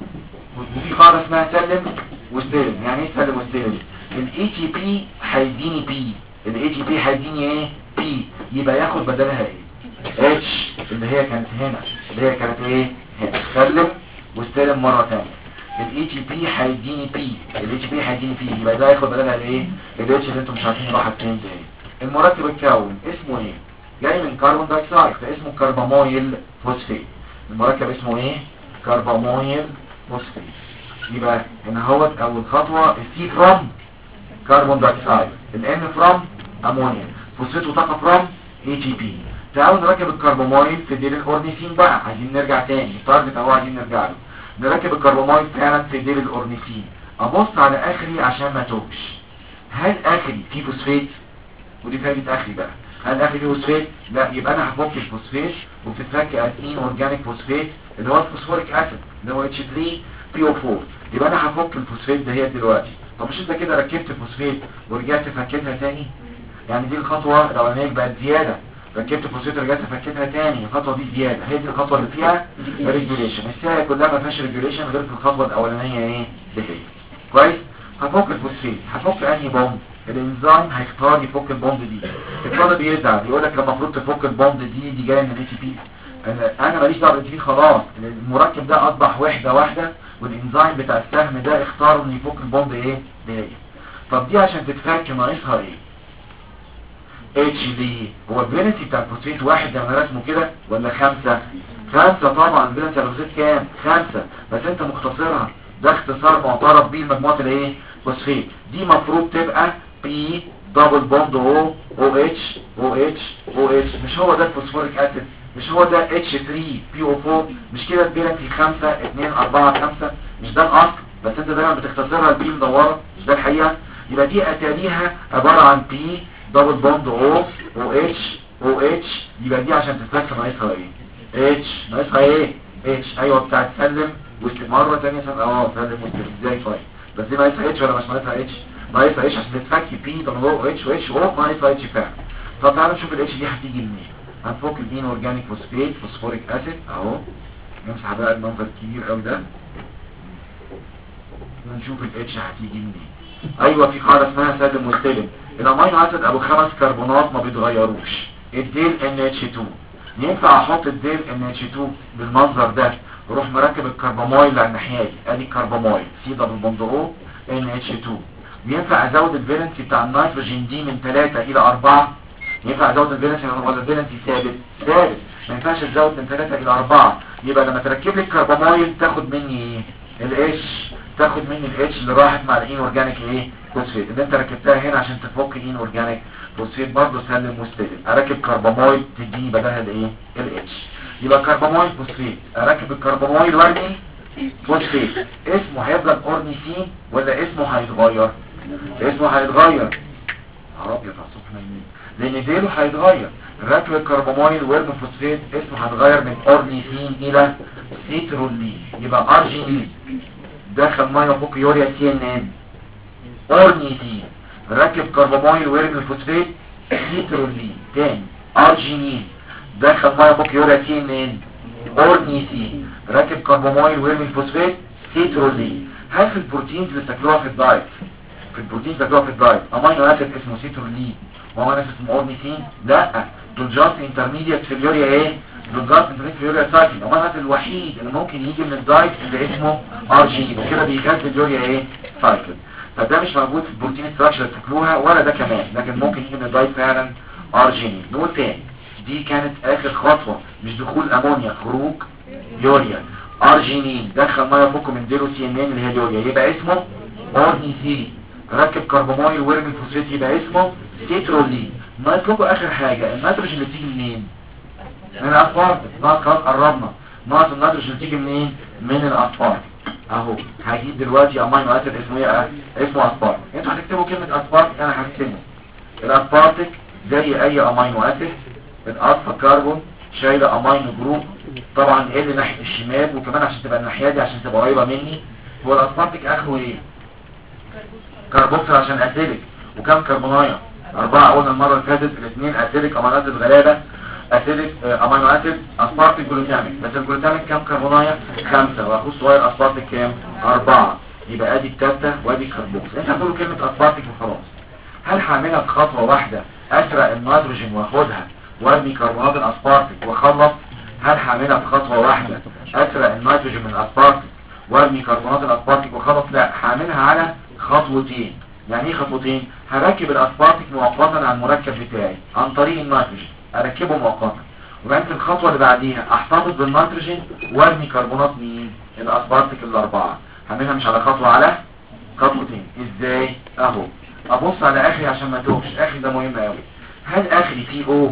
وفي قاعده اسمها سلم واستلم. يعني ايه سلم واستلم؟ الاي تي بي هيديني بي، الاي تي بي هيديني ايه؟ بي. يبقى ياخد بدلها ايه؟ اتش اللي هي كانت هنا، اللي هي كانت ايه؟ هنا. سلم واستلم مره ثانيه. الاي تي بي هيديني بي، الاي تي بي هيديني بي، يبقى ده ياخد بدلها الايه؟ الاتش اللي انتم مش عارفين راحت فين ده. المركب الكون اسمه ايه؟ جاي من كربون دايوكسيد، فاسمه كربامويل فوسفيت. المركب اسمه ايه؟ كربامويل فوسفيت. يبقى هنا اهوت اول خطوه السي فروم كربون دايوكسيد، الان فروم امونيا، فوسفيت وطاقه فروم اي تي بي. تعالوا نركب الكربامويل في ديل الاورنيثين بقى. عايزين نرجع تاني التارجت اهو، عايزين نرجع له. نركب الكربامويل فعلا في ديل الاورنيثين. ابص على اخري عشان ما توهش. هل اخري فيه فوسفيت؟ ودي فايده اخري بقى. هل اخري فيه فوسفيت؟ لا. يبقى انا هفك الفوسفيت وبتتفك اسين اورجانيك فوسفيت اللي هو الفوسفوريك اسيد اللي هو H3PO4. يبقى انا هفك الفوسفيت ده هي دلوقتي. طب مش انت كده ركبت فوسفيت ورجعت فكيتها تاني؟ يعني دي الخطوه الاولانيه بقت زياده. ركبت فوسفيت ورجعت فكيتها تاني، الخطوه دي زياده. هي دي الخطوه اللي فيها ريجوليشن. الساعه كلها ما فيهاش ريجوليشن غير في الخطوه الاولانيه ايه؟ دي هي. كويس؟ هفك الفوسفيت. هفك انهي بوند؟ الانزيم هيختار يفك البوند دي. الطالب يزعل يقول لك لما المفروض تفك البوند دي جايه من الاي تي بي. انا ماليش دعوه بالاي تي بي، خلاص المركب ده اصبح وحده واحده، والانزيم بتاع السهم ده اختار انه يفك البوند ايه؟ دي. طب دي عشان تتفك ناقصها ايه؟ اتش دي. هو الفالنسي بتاع الفوسفيت 1 زي ما رسمه كده ولا 5؟ 5 طبعا. الفالنسي على الفوسفيت كام؟ 5. بس انت مختصرها، ده اختصار معترف بيه لمجموعه الايه؟ فوسفيت. دي مفروض تبقى بي دبل بوند او او اتش او اتش او اتش. مش هو ده الفوسفوريك اسيد؟ مش هو ده H3PO4؟ مش كده الفالنسي 5 2 4 5؟ مش ده الاصل؟ بس انت دايما بتختصرها البي مدوره، مش ده الحقيقه؟ يبقى دي اتاريها عباره عن بي دبل بوند او او اتش او اتش. يبقى دي عشان تتفك ناقصها ايه؟ اتش. ناقصها ايه؟ اتش. ايوه بتاعت سلم مره ثانيه سلم واستلم. ازاي طيب؟ بس دي ناقصها اتش ولا مش ناقصها اتش؟ ناقصها اتش عشان تتفك بي دبل او اتش واتش او ناقصها اتش فعلا. طب تعالوا نشوف الاتش دي هتيجي منين. هنفك البين اورجانيك فوسفيت فوسفوريك اسيد اهو. نمسح بقى المنظر الكبير قوي ده ونشوف الاتش هتيجي منين. ايوه في قاعده اسمها سلم واستلم. الامينو اسيد ابو 5 كربونات ما بيتغيروش. الديل NH2. ينفع احط الديل NH2 بالمنظر ده واروح مركب الكربامويل على الناحيه دي. ادي الكربامويل سي دبل بوند او NH2. ينفع ازود الفالنسي بتاع النيتروجين دي من 3 الى 4؟ ينفع ازود الفالنسي ولا الفالنسي ثابت؟ ثابت. ما ينفعش تزود من 3 الى 4. يبقى لما تركب لي الكربامويل تاخد مني ايه؟ الاتش. تاخد مني الاتش اللي راحت مع الان اورجانيك ايه؟ فوسفيت اللي انت ركبتها هنا عشان تفك الان اورجانيك فوسفيت. برضه سلم واستلم. اركب كربامويل تديني بدلها الايه؟ الاتش. يبقى كربامويل فوسفيت. اركب الكربامويل وارمي فوسفيت. اسمه هيفضل اورنيثين ولا اسمه هيتغير؟ اسمه هيتغير. ابيض على الصبح نايمين، لان ديله هيتغير. ركب الكربامايل والمفوسفات اسمه هيتغير من اورنيثين الى سيترولين، يبقى ارجينين دخل ميه فوق يوريا سي ان ان اورنيثين، ركب كربامايل ويرمي الفوسفات سيترولين، تاني ارجينين دخل ميه فوق يوريا سي ان ان اورنيثين، ركب كربامايل ويرمي الفوسفات سيترولين. هل في البروتينز اللي بتاكلوها في الدايت، في البروتين بتاكلوها في الدايت امينو اسيد اسمه سيترولين وامينو اسيد اسمه اورنيثين؟ لا، دول جاست انترميديت في اليوريا ايه، دول جاست انترميديت في اليوريا سايكل. الامينو اسيد الوحيد اللي ممكن يجي من الدايت اللي اسمه ارجينين، وكده بيغذي اليوريا ايه سايكل. فده مش موجود في البروتين ستراكشر اللي بتاكلوها ولا ده كمان، لكن ممكن يجي من الدايت فعلا ارجينين. نقول تاني، دي كانت اخر خطوه، مش دخول امونيا، خروج يوريا. ارجينين دخل ميه فوق من ديرو سي ان ان اللي هي اليوريا، يبقى اسمه اورنيثين، ركب كربامايل ويرمي الفوسفات يبقى اسمه سيترولين. ناقص لكم اخر حاجه، النيتروجين اللي بتيجي منين؟ من الاسبارت. ناقص خلاص قربنا، ناقص النيتروجين اللي بتيجي منين؟ من الاسبارت. اهو هجيب دلوقتي امينو اسيد اسمه ايه؟ اسمه اسبارت. انتوا هتكتبوا كلمه اسبارت، انا هكتبه. الاسبارتيك زي اي امينو اسيد، الالفا كربون شايله امينو جروب، طبعا ال ناحيه الشمال، وكمان عشان تبقى الناحيه دي عشان تبقى قريبه مني. هو الاسبارتيك اخره ايه؟ كربوكسل عشان اسيدك. وكم كربونايه؟ 4 قلنا المره اللي فاتت. الاثنين اسيدك امينو اسيد غلابه، اسيدك امينو اسيد اسبارتيك جلوتاميك. بس الجلوتاميك كم كربونايه؟ 5، واخوه الصغير اسبارتيك كام؟ 4. يبقى ادي الثالثه وادي الكربوكسل. انت هتقولوا كلمه اسبارتيك وخلاص. هل هعملها في خطوه واحده، اسرق النيتروجين واخدها وارمي كربونات الاسبارتيك واخلص؟ هل هعملها في خطوه واحده، اسرق النيتروجين من الاسبارتيك وارمي كربونات الاسبارتيك وخلص؟ لا، هعملها على خطوتين. يعني ايه خطوتين؟ هركب الاسبارتيك مؤقتا على المركب بتاعي عن طريق النيتروجين، اركبه مؤقتا، وبعدين في الخطوه اللي بعديها احتفظ بالنيتروجين وارمي كربونات مين؟ الاسبارتيك الاربعه. هعملها مش على خطوه، على خطوتين. ازاي؟ اهو ابص على اخري عشان ما توهش، اخري ده مهم قوي. هل اخري فيه او؟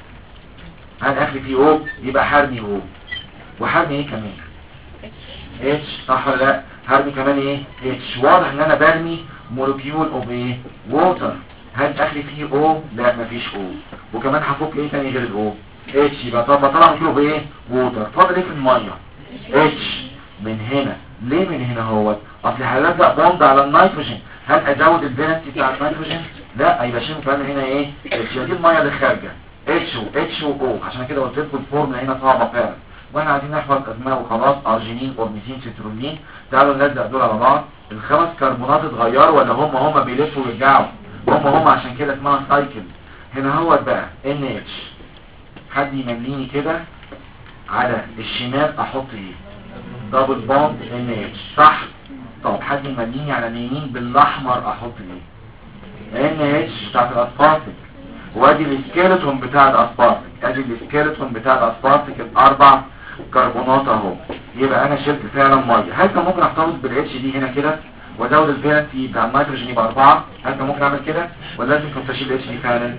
هل اخري فيه او؟ يبقى هرمي او، وهرمي ايه كمان؟ اتش، صح ولا لا؟ هرمي كمان ايه؟ اتش. واضح ان انا برمي مولكيول اوف ايه؟ ووتر. هل اخري فيه او؟ لا مفيش او. وكمان هفك ايه تاني غير الاو؟ اتش. يبقى طب طلع مولكيول بايه؟ ووتر. فاضل ايه في الميه؟ اتش. من هنا ليه من هنا؟ هو اصل هلزق بوند على النيتروجين. هل ازود الفالنسي بتاع النيتروجين؟ لا، يبقى شيل كمان هنا ايه؟ اتش. دي الميه اللي خارجه اتش و اتش و او. عشان كده قلت لكم الفورمولا هنا صعبه فعلا، واحنا عايزين نحفظ اسماء وخلاص. ارجينين، اورنيثين، سيترولين. تعالوا نلزق دول على بعض. الخمس كربونات اتغيروا ولا هم بيلفوا ويرجعوا؟ هم عشان كده اسمها سايكل. هنا هو بقى ان اتش. حد يمليني كده على الشمال احط ايه؟ دبل بوند ان اتش، صح؟ طب حد يمليني على اليمين بالاحمر احط ايه؟ ان اتش بتاعت الاسبارتيك. وادي السكيلتون بتاع الاسبارتيك، ادي السكيلتون بتاع الاسبارتيك الاربع كربونات اهو. يبقى انا شلت فعلا ميه. هل كان ممكن احتفظ بالاتش دي هنا كده وازود الفالنسي بتاع النيتروجين يبقى 4؟ هل كان ممكن اعمل كده ولا لازم كنت اشيل الاتش دي فعلا؟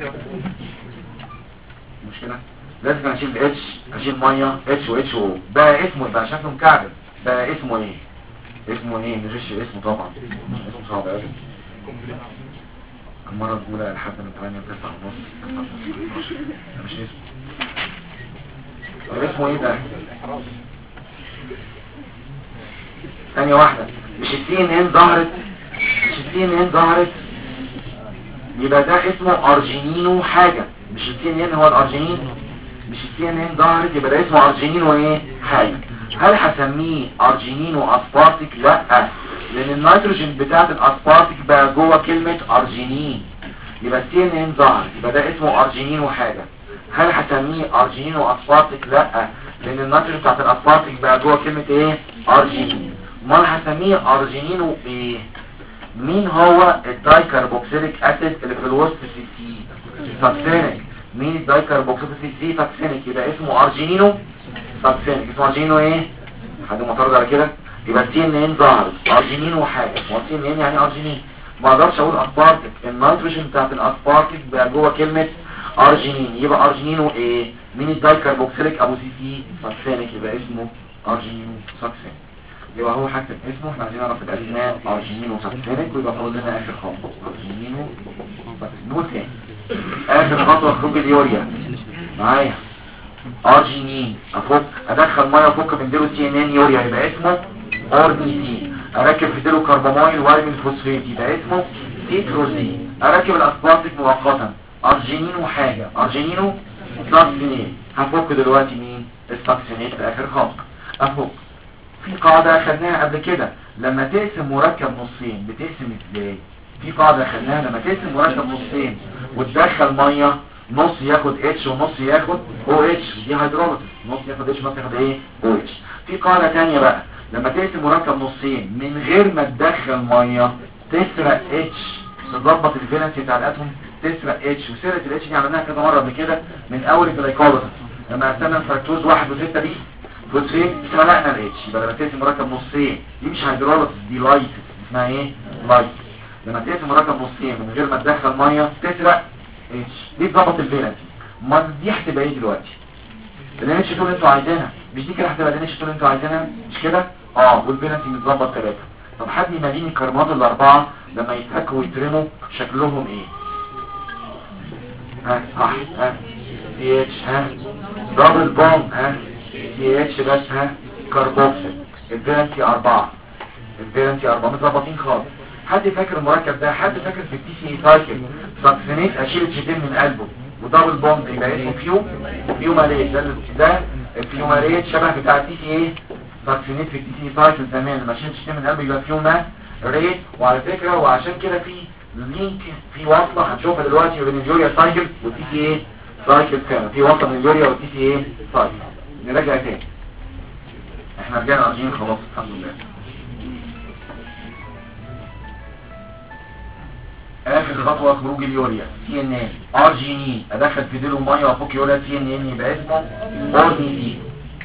مشكله لازم اشيل الاتش، اشيل ميه اتش و اتش او. بقى اسمه بقى شكله مكعب. بقى اسمه ايه؟ اسمه ايه؟ نغش اسمه طبعا، اسمه صعب قوي. المره الاولى لحد من 8 ل 9 ونص، 9 مش اسمه. طب اسمه ايه ده؟ ثانيه واحده، مش السي ان ان ظهرت؟ مش السي ان ان ظهرت؟ يبقى ده اسمه ارجينينو حاجه. مش السي ان ان هو الارجينين؟ مش السي ان ان ظهرت يبقى ده اسمه ارجينينو ايه حاجه. هل هسميه ارجينينو اسبارتيك؟ لا، لان النيتروجين بتاعت الاسبارتيك بقى جوه كلمه ارجينين، يبقى السي ان ان ظهر، يبقى ده اسمه ارجينينو حاجه. هل هسميه ارجينينو اسبارتيك؟ لا، لان النيتروجين بتاعت الاسبارتيك بقى جوه كلمه ايه؟ ارجينين. امال هسميه ارجينينو ايه؟ مين هو الدايكربوكسيليك اسيد اللي في الوسط سي سي؟ ساكسينيك. مين الدايكربوكسيليك سي سي؟ ساكسينيك. يبقى اسمه ارجينينو ساكسينيك. اسمه ارجينينو ايه؟ حد معترض على كده؟ يبقى السي ان ان ظهر ارجينين وحاجه. هو السي ان ان يعني ارجينين، ما اقدرش اقول اسبارتيك. النيتروجين بتاعت الاسبارتيك بقى جوه كلمه ارجينين، يبقى ارجينينو ايه؟ مين الدايكربوكسيليك ابو سي سي؟ ساكسينيك. يبقى اسمه ارجينينو ساكسينيك. يبقى هو هكتب اسمه، احنا عايزين نعرف الاسماء ارجينين وساكسينيك، ويبقى فاضل لنا اخر خطوه ارجينين وساكسينيك تاني. اخر خطوه خروج اليوريا معايا ارجينين، افك ادخل ميه افك من ديله سي ان ان يوريا يبقى اسمه اورنيتين، اركب في ديله كربامايل وارمي الفوسفات يبقى اسمه تيتروزين، اركب الاسبارتيك مؤقتا ارجينين وحاجه ارجينينو ساكسينيت، هفك دلوقتي مين الساكسينيت في اخر خطوه. افك في قاعده اخدناها قبل كده لما تقسم مركب نصين بتقسم ازاي؟ في قاعده اخدناها لما تقسم مركب نصين وتدخل ميه نص ياخد اتش ونص ياخد او اتش، دي هيدروليسيس، نص ياخد اتش ونص ياخد ايه او اتش. في قاعده ثانيه بقى لما تقسم مركب نصين من غير ما تدخل ميه تسرق اتش، تظبط الفالنسي بتاع الاتوم تسرق اتش، وسرقه الاتش دي عملناها كذا مره قبل كده من اول الجلايكوليسيس لما قسمنا الفركتوز 1 و6 دي فوسفين سرقنا الاتش. يبقى لما تقسم مركب نصين دي مش هيدروليسيس دي لايسيس، اسمها ايه لايسيس. لما تقسم مركب نصين من غير ما تدخل ميه تسرق اتش، دي تظبط الفالنسي. ما دي هتبقى ايه دلوقتي؟ الان اتش 2 اللي انتوا عايزينها مش دي كده هتبقى الان اتش 2 اللي انتوا عايزينها مش كده؟ والفالنسي متظبط 3. طب حد يماليني الكربونات الاربعه لما يتفكوا ويترموا شكلهم ايه؟ صح سي اتش دبل بوند سي اتش بس كربوكسيل، الفالنسي 4 متظبطين خالص. حد فاكر المركب ده؟ حد فاكر في التي سي سايكل ساكسينيت اشيل اتشتين من قلبه ودبل بوند يبقى اسمه فيوماريت، ده الفيوماريت شبه بتاع التي سي ايه ساكسينيت في التي سي سايكل زمان لما اشيل اتشتين من قلبه يبقى فيوماريت. وعلى فكره وعشان كده في لينك في وصله هنشوفها دلوقتي بين اليوريا سايكل والتي سي ايه سايكل، فعلا في وصله بين اليوريا والتي سي ايه سايكل. نراجع تاني، احنا رجعنا ارجين خلاص الحمد لله. اخر خطوه خروج اليوريا سي ان ان ارجينين، ادخل في ديله ميه وافك يوريا سي ان ان يبقى اسمه اورنيتين.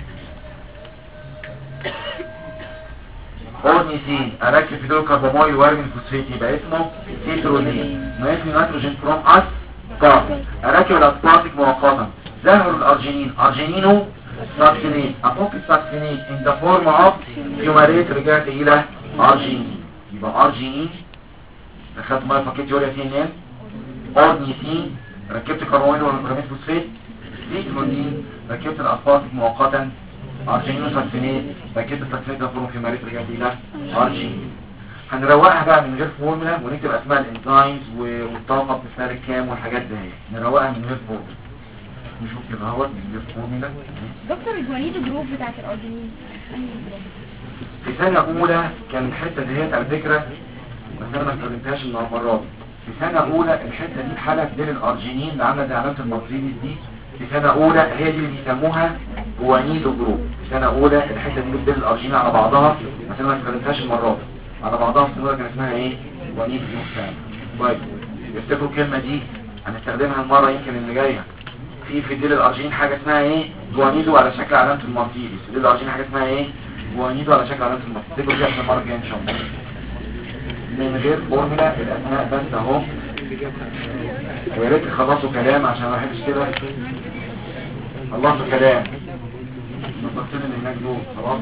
اورنيتين اركب في ديله كربامايل وارمي الفوسفات يبقى اسمه تيتروزين. ناقص لي نيتروجين فروم اس ستار، اركب الاسبارتيك مؤقتا. ظهر الارجينين ارجينينو ساكسينيت، افك الساكسينيت ان ذا فورم اوف فيوماريت، رجعت الى ارجينين يبقى ارجينين، دخلت ميه فكيت يوريا سي ان ان. اورنيتين ركبت كربامايل ورميت فوسفات. تيتروزين ركبت الاسبارتيك مؤقتا. ارجينين ساكسينيت ركبت الساكسينيت فورم فيوماريت، رجعت الى ارجينين. هنروقها بقى من غير فورمولا ونكتب اسماء الانزيمز والطاقه بتستهلك كام والحاجات دي، نروقها من غير فورمولا. نشوف كده اهوت من غير فورمولا. دكتور الجوانيد الجروب بتاعت الارجينين في سنه اولى كان الحته ديت على فكره بس انا ما استخدمتهاش المره دي. في سنه اولى الحته دي بحاله ديل الارجينين اللي عامله زي علامه المرسيدس دي، في سنه اولى هي دي اللي بيسموها جوانيد جروب. في سنه اولى الحته دي بتدل الارجينين على بعضها بس انا ما استخدمتهاش المره دي. على بعضها في سنه كان اسمها ايه جوانيد جروب فعلا. طيب افتكروا الكلمه دي هنستخدمها المره يمكن اللي جايه. في ديل الارجينين حاجه اسمها ايه جوانيدو على شكل علامه المرسيدس. ديل الارجينين حاجه اسمها ايه جوانيدو على شكل علامه المرسيدس. تفتكروا دي عشان المره الجايه ان شاء الله من غير فورمولا الاسماء بس اهو. ويا ريت تخلصوا كلام عشان ما احبش كده. خلصوا كلام التفصيل اللي هناك دول خلاص.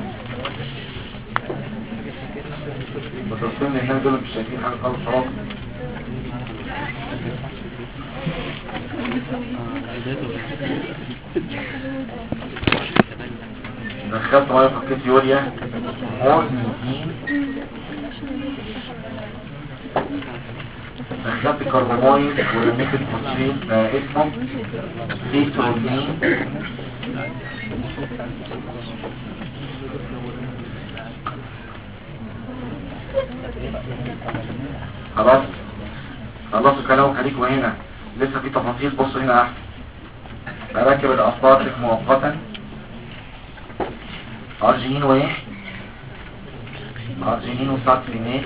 التفصيل اللي هناك دول مش شايفين حاجه خالص خلاص. دخلت ميه فكيت يوريا اورنيتين، دخلت كربامايل ورميت الفوسفين اسمه تيتروزين. خلاص خلصوا كلامك عليكم هنا، لسه في تفاصيل. بصوا هنا احسن. بركب الاسبارتيك مؤقتا ارجينين وايه ارجينين وساكسينيت.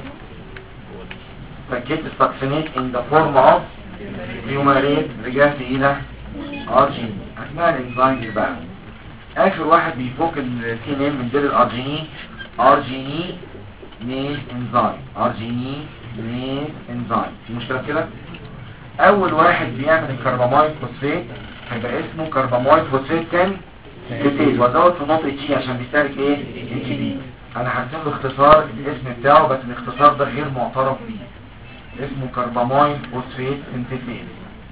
ركبت الساكسينيت ان ذا فورم اوف فيوماريت، رجعت الى ارجينين. اسماء الانزيمز بقى. اخر واحد بيفك السي ان من ديل الارجينين ارجينين ميز انزيم. ارجينين ميز انزيم. في مشكله كده؟ اول واحد بيعمل الكربامايل فوسفات هيبقى اسمه كربامايل فوسفات كان كتيز، وازود في نقطه جي عشان بيستهلك ايه اتش بي. انا هرسم له اختصار الاسم بتاعه، بس الاختصار ده غير معترف بيه. اسمه كربامين فوسفات سنتيتيز.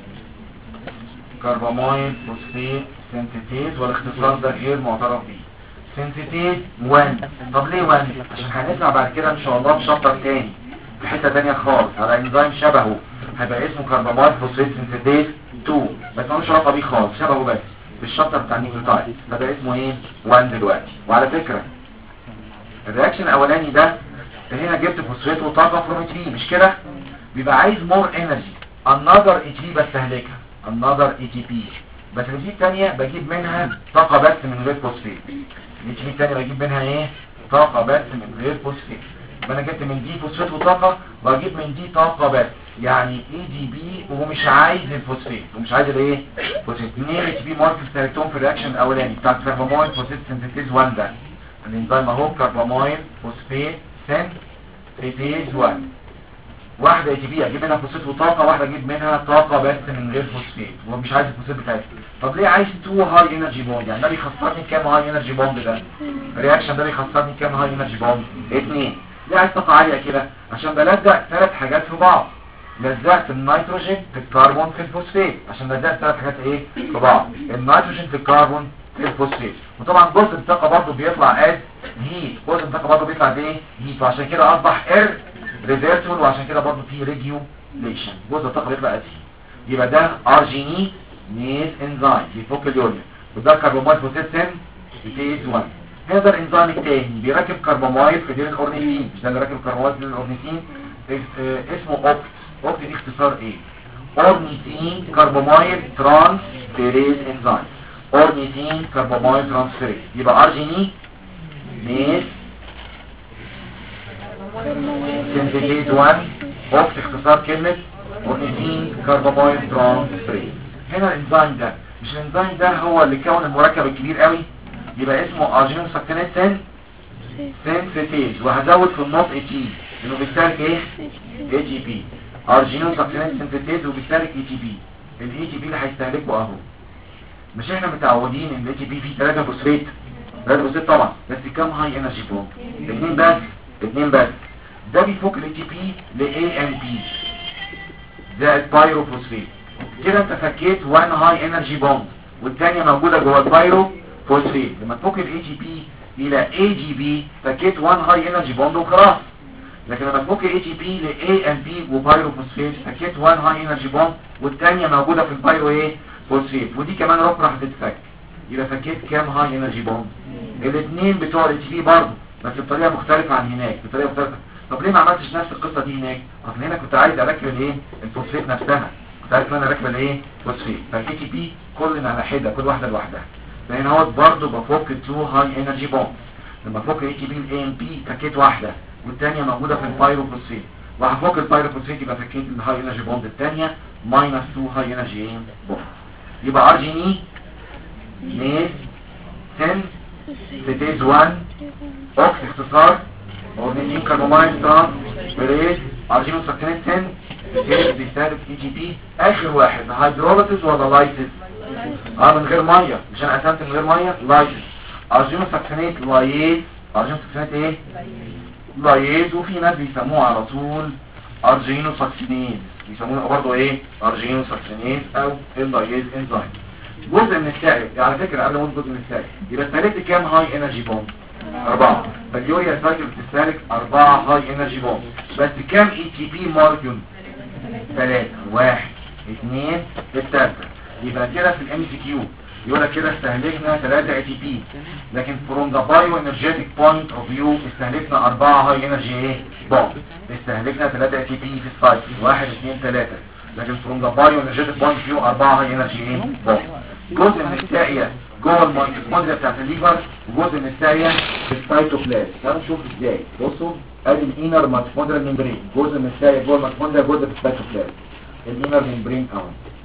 كربامين فوسفات سنتيتيز، والاختصار ده غير معترف بيه. سنتيتيز 1. طب ليه 1؟ عشان هنسمع بعد كده ان شاء الله في شابتر تاني في حته تانيه خالص على انزيم شبهه هيبقى اسمه كربامين فوسفات سنتيتيز 2، بس ملوش علاقه بيه خالص، شبهه بس في الشابتر بتاع النيوكليوتايد، فده اسمه ايه؟ 1 دلوقتي. وعلى فكره الرياكشن الاولاني ده هنا جبت فوسفات وطاقه فروم اتش بي، مش كده؟ بيبقى عايز مور انرجي، another اتش بي بستهلكها، another اتش بي، بس الاتش بي الثانيه بجيب منها طاقه بس من غير فوسفات. الاتش بي الثانيه بجيب منها ايه؟ طاقه بس من غير فوسفات. يبقى انا جبت من دي فوسفات وطاقه، واجيب من دي طاقه بس، يعني اي دي بي ومش عايز الفوسفات، ومش عايز الايه؟ فوسفات. 2 اتش بي ماركس استهلكتهم في الرياكشن الاولاني بتاع الكربامين فوسفات سنتيز 1 ده. الانزيم اهو كربامين فوسفات سنتيز 1. واحدة اتش بي اجيب منها فوسفات وطاقة، واحدة اجيب منها طاقة بس من غير فوسفات، ومش عايز الفوسفات بتاعتها. طب ليه عايز 2 هاي انرجي بوند؟ يعني ده بيخسرني كام هاي انرجي بوند؟ ده الرياكشن ده بيخسرني كام هاي انرجي بوند؟ 2. ليه عايز طاقة عالية كده؟ عشان بلزق 3 حاجات في بعض. لزقت النيتروجين في الكربون في الفوسفات، عشان لزقت 3 حاجات ايه في بعض، النيتروجين في الكربون في الفوسفات. وطبعا جزء الطاقة برضه بيطلع از هيت، جزء الطاقة برضه بيطلع بايه؟ هيت، وعشان كده اصبح ريفيرسول، وعشان كده برضه في ريجيوليشن، جزء الطاقه بيطلع اسيد. يبقى ده ارجيني نيز انزيم بيفك اليوريا، وده كربامين فوسفات سنتيز 1. هنا ده الانزيم الثاني بيركب كربامين في دير الاورنيثين، مش ده اللي راكب كربامين في دير الاورنيثين؟ اسمه اوكت. اوكت دي اختصار ايه؟ اورنيثين كربامين ترانسفيريز انزيم. اورنيثين كربامين ترانسفيريز، يبقى ارجيني نيز سنتيز 1. اوكت اختصار كلمة اورنيثين كربامين ترانسفيريز. هنا الانزيم ده، مش الانزيم ده هو اللي كون المركب الكبير قوي؟ يبقى اسمه ارجينو سكتينات سنتيز، وهزود في النص اتش اي لانه بيستهلك ايه؟ اتش بي. ارجينو سكتينات سنتيز وبيستهلك اتش بي. الاتش بي اللي هيستهلكه اهو. مش احنا متعودين ان الاتش بي فيه 3 فوسفات؟ 3 فوسفات طبعا، بس كام هاي انرجي بوند؟ 2 بس. 2 بس. ده بيفك ال ATP ل AMP زائد بايروفوسفات. كده انت فكيت 1 هاي انرجي بوند، والثانيه موجوده جوه البايروفوسفات. لما تفك ال ATP الى AGB فكيت 1 هاي انرجي بوند وخلاص. لكن لما تفك ال ATP ل AMP وبايروفوسفات فكيت 1 هاي انرجي بوند، والثانيه موجوده في البايرو ايه؟ فوسفات، ودي كمان راح تتفك. يبقى فكيت كام هاي انرجي بوند؟ الاثنين بتوع ال ATP برضه، بس بطريقه مختلفه عن هناك، بطريقه مختلفه. طب ليه ما عملتش نفس القصه دي هناك؟ اصل هنا كنت عايز اركب الايه؟ الفوسفات نفسها، كنت عايز انا اركب الايه؟ فوسفات. فالاي تي بي كلنا على حده، كل واحده لوحدها. فهنا هو برضه بفك 2 هاي انرجي بوند. لما افك الاي تي بي الاي ام بي فكيت واحده، والثانيه موجوده في البايروفوسفات، وهفك البايروفوسفات يبقى فكيت الهاي انرجي بوند الثانيه ماينس 2 هاي انرجي بوند. يبقى ار جي ني نيز سنتيز 1 اوكس اختصار اورنيثين كربامين ترانسفيريز ارجينو سكتينات بيستهلك اي جي بي. اخر واحد هيدروليسيس ولا لايسيس؟ من غير ميه، مش انا قسمت من غير ميه؟ لايسيس. ارجينو سكتينات لايز، ارجينو سكتينات ايه؟ لايز. وفي ناس بيسموه على طول ارجينو سكتينيز، بيسموه برضه ايه؟ ارجينو سكتينيز او اللايز انزيم. جزء من السائل على فكره، قبل ما اقول جزء من السائل، يبقى استهلكت كام هاي انرجي بوند؟ 4. فاليوريا سايكل بتستهلك 4 هاي انرجي بوند، بس كام اي تي بي مولكيول؟ 3. 1 2 الثالثه. يبقى كده في الام سي كيو يقول لك كده استهلكنا 3 اي تي بي، لكن فروم ذا بايو انرجيتك بوينت اوف فيو استهلكنا 4 هاي انرجي بوند. استهلكنا 3 اي تي بي في السايكل 1 2 3، لكن فروم ذا بايو انرجيتك بوينت اوف فيو 4 هاي انرجي بوند. جزء من الساقيه جوه الميتوكوندريا بتاعت الليفر، وجزء من الساقيه في السيتوبلازم. تعالوا نشوف ازاي. بصوا ادي الانر ميتوكوندريا ميمبرين، جزء من الساقيه جوه الميتوكوندريا، جزء في السيتوبلازم. الانر ميمبرين اهو.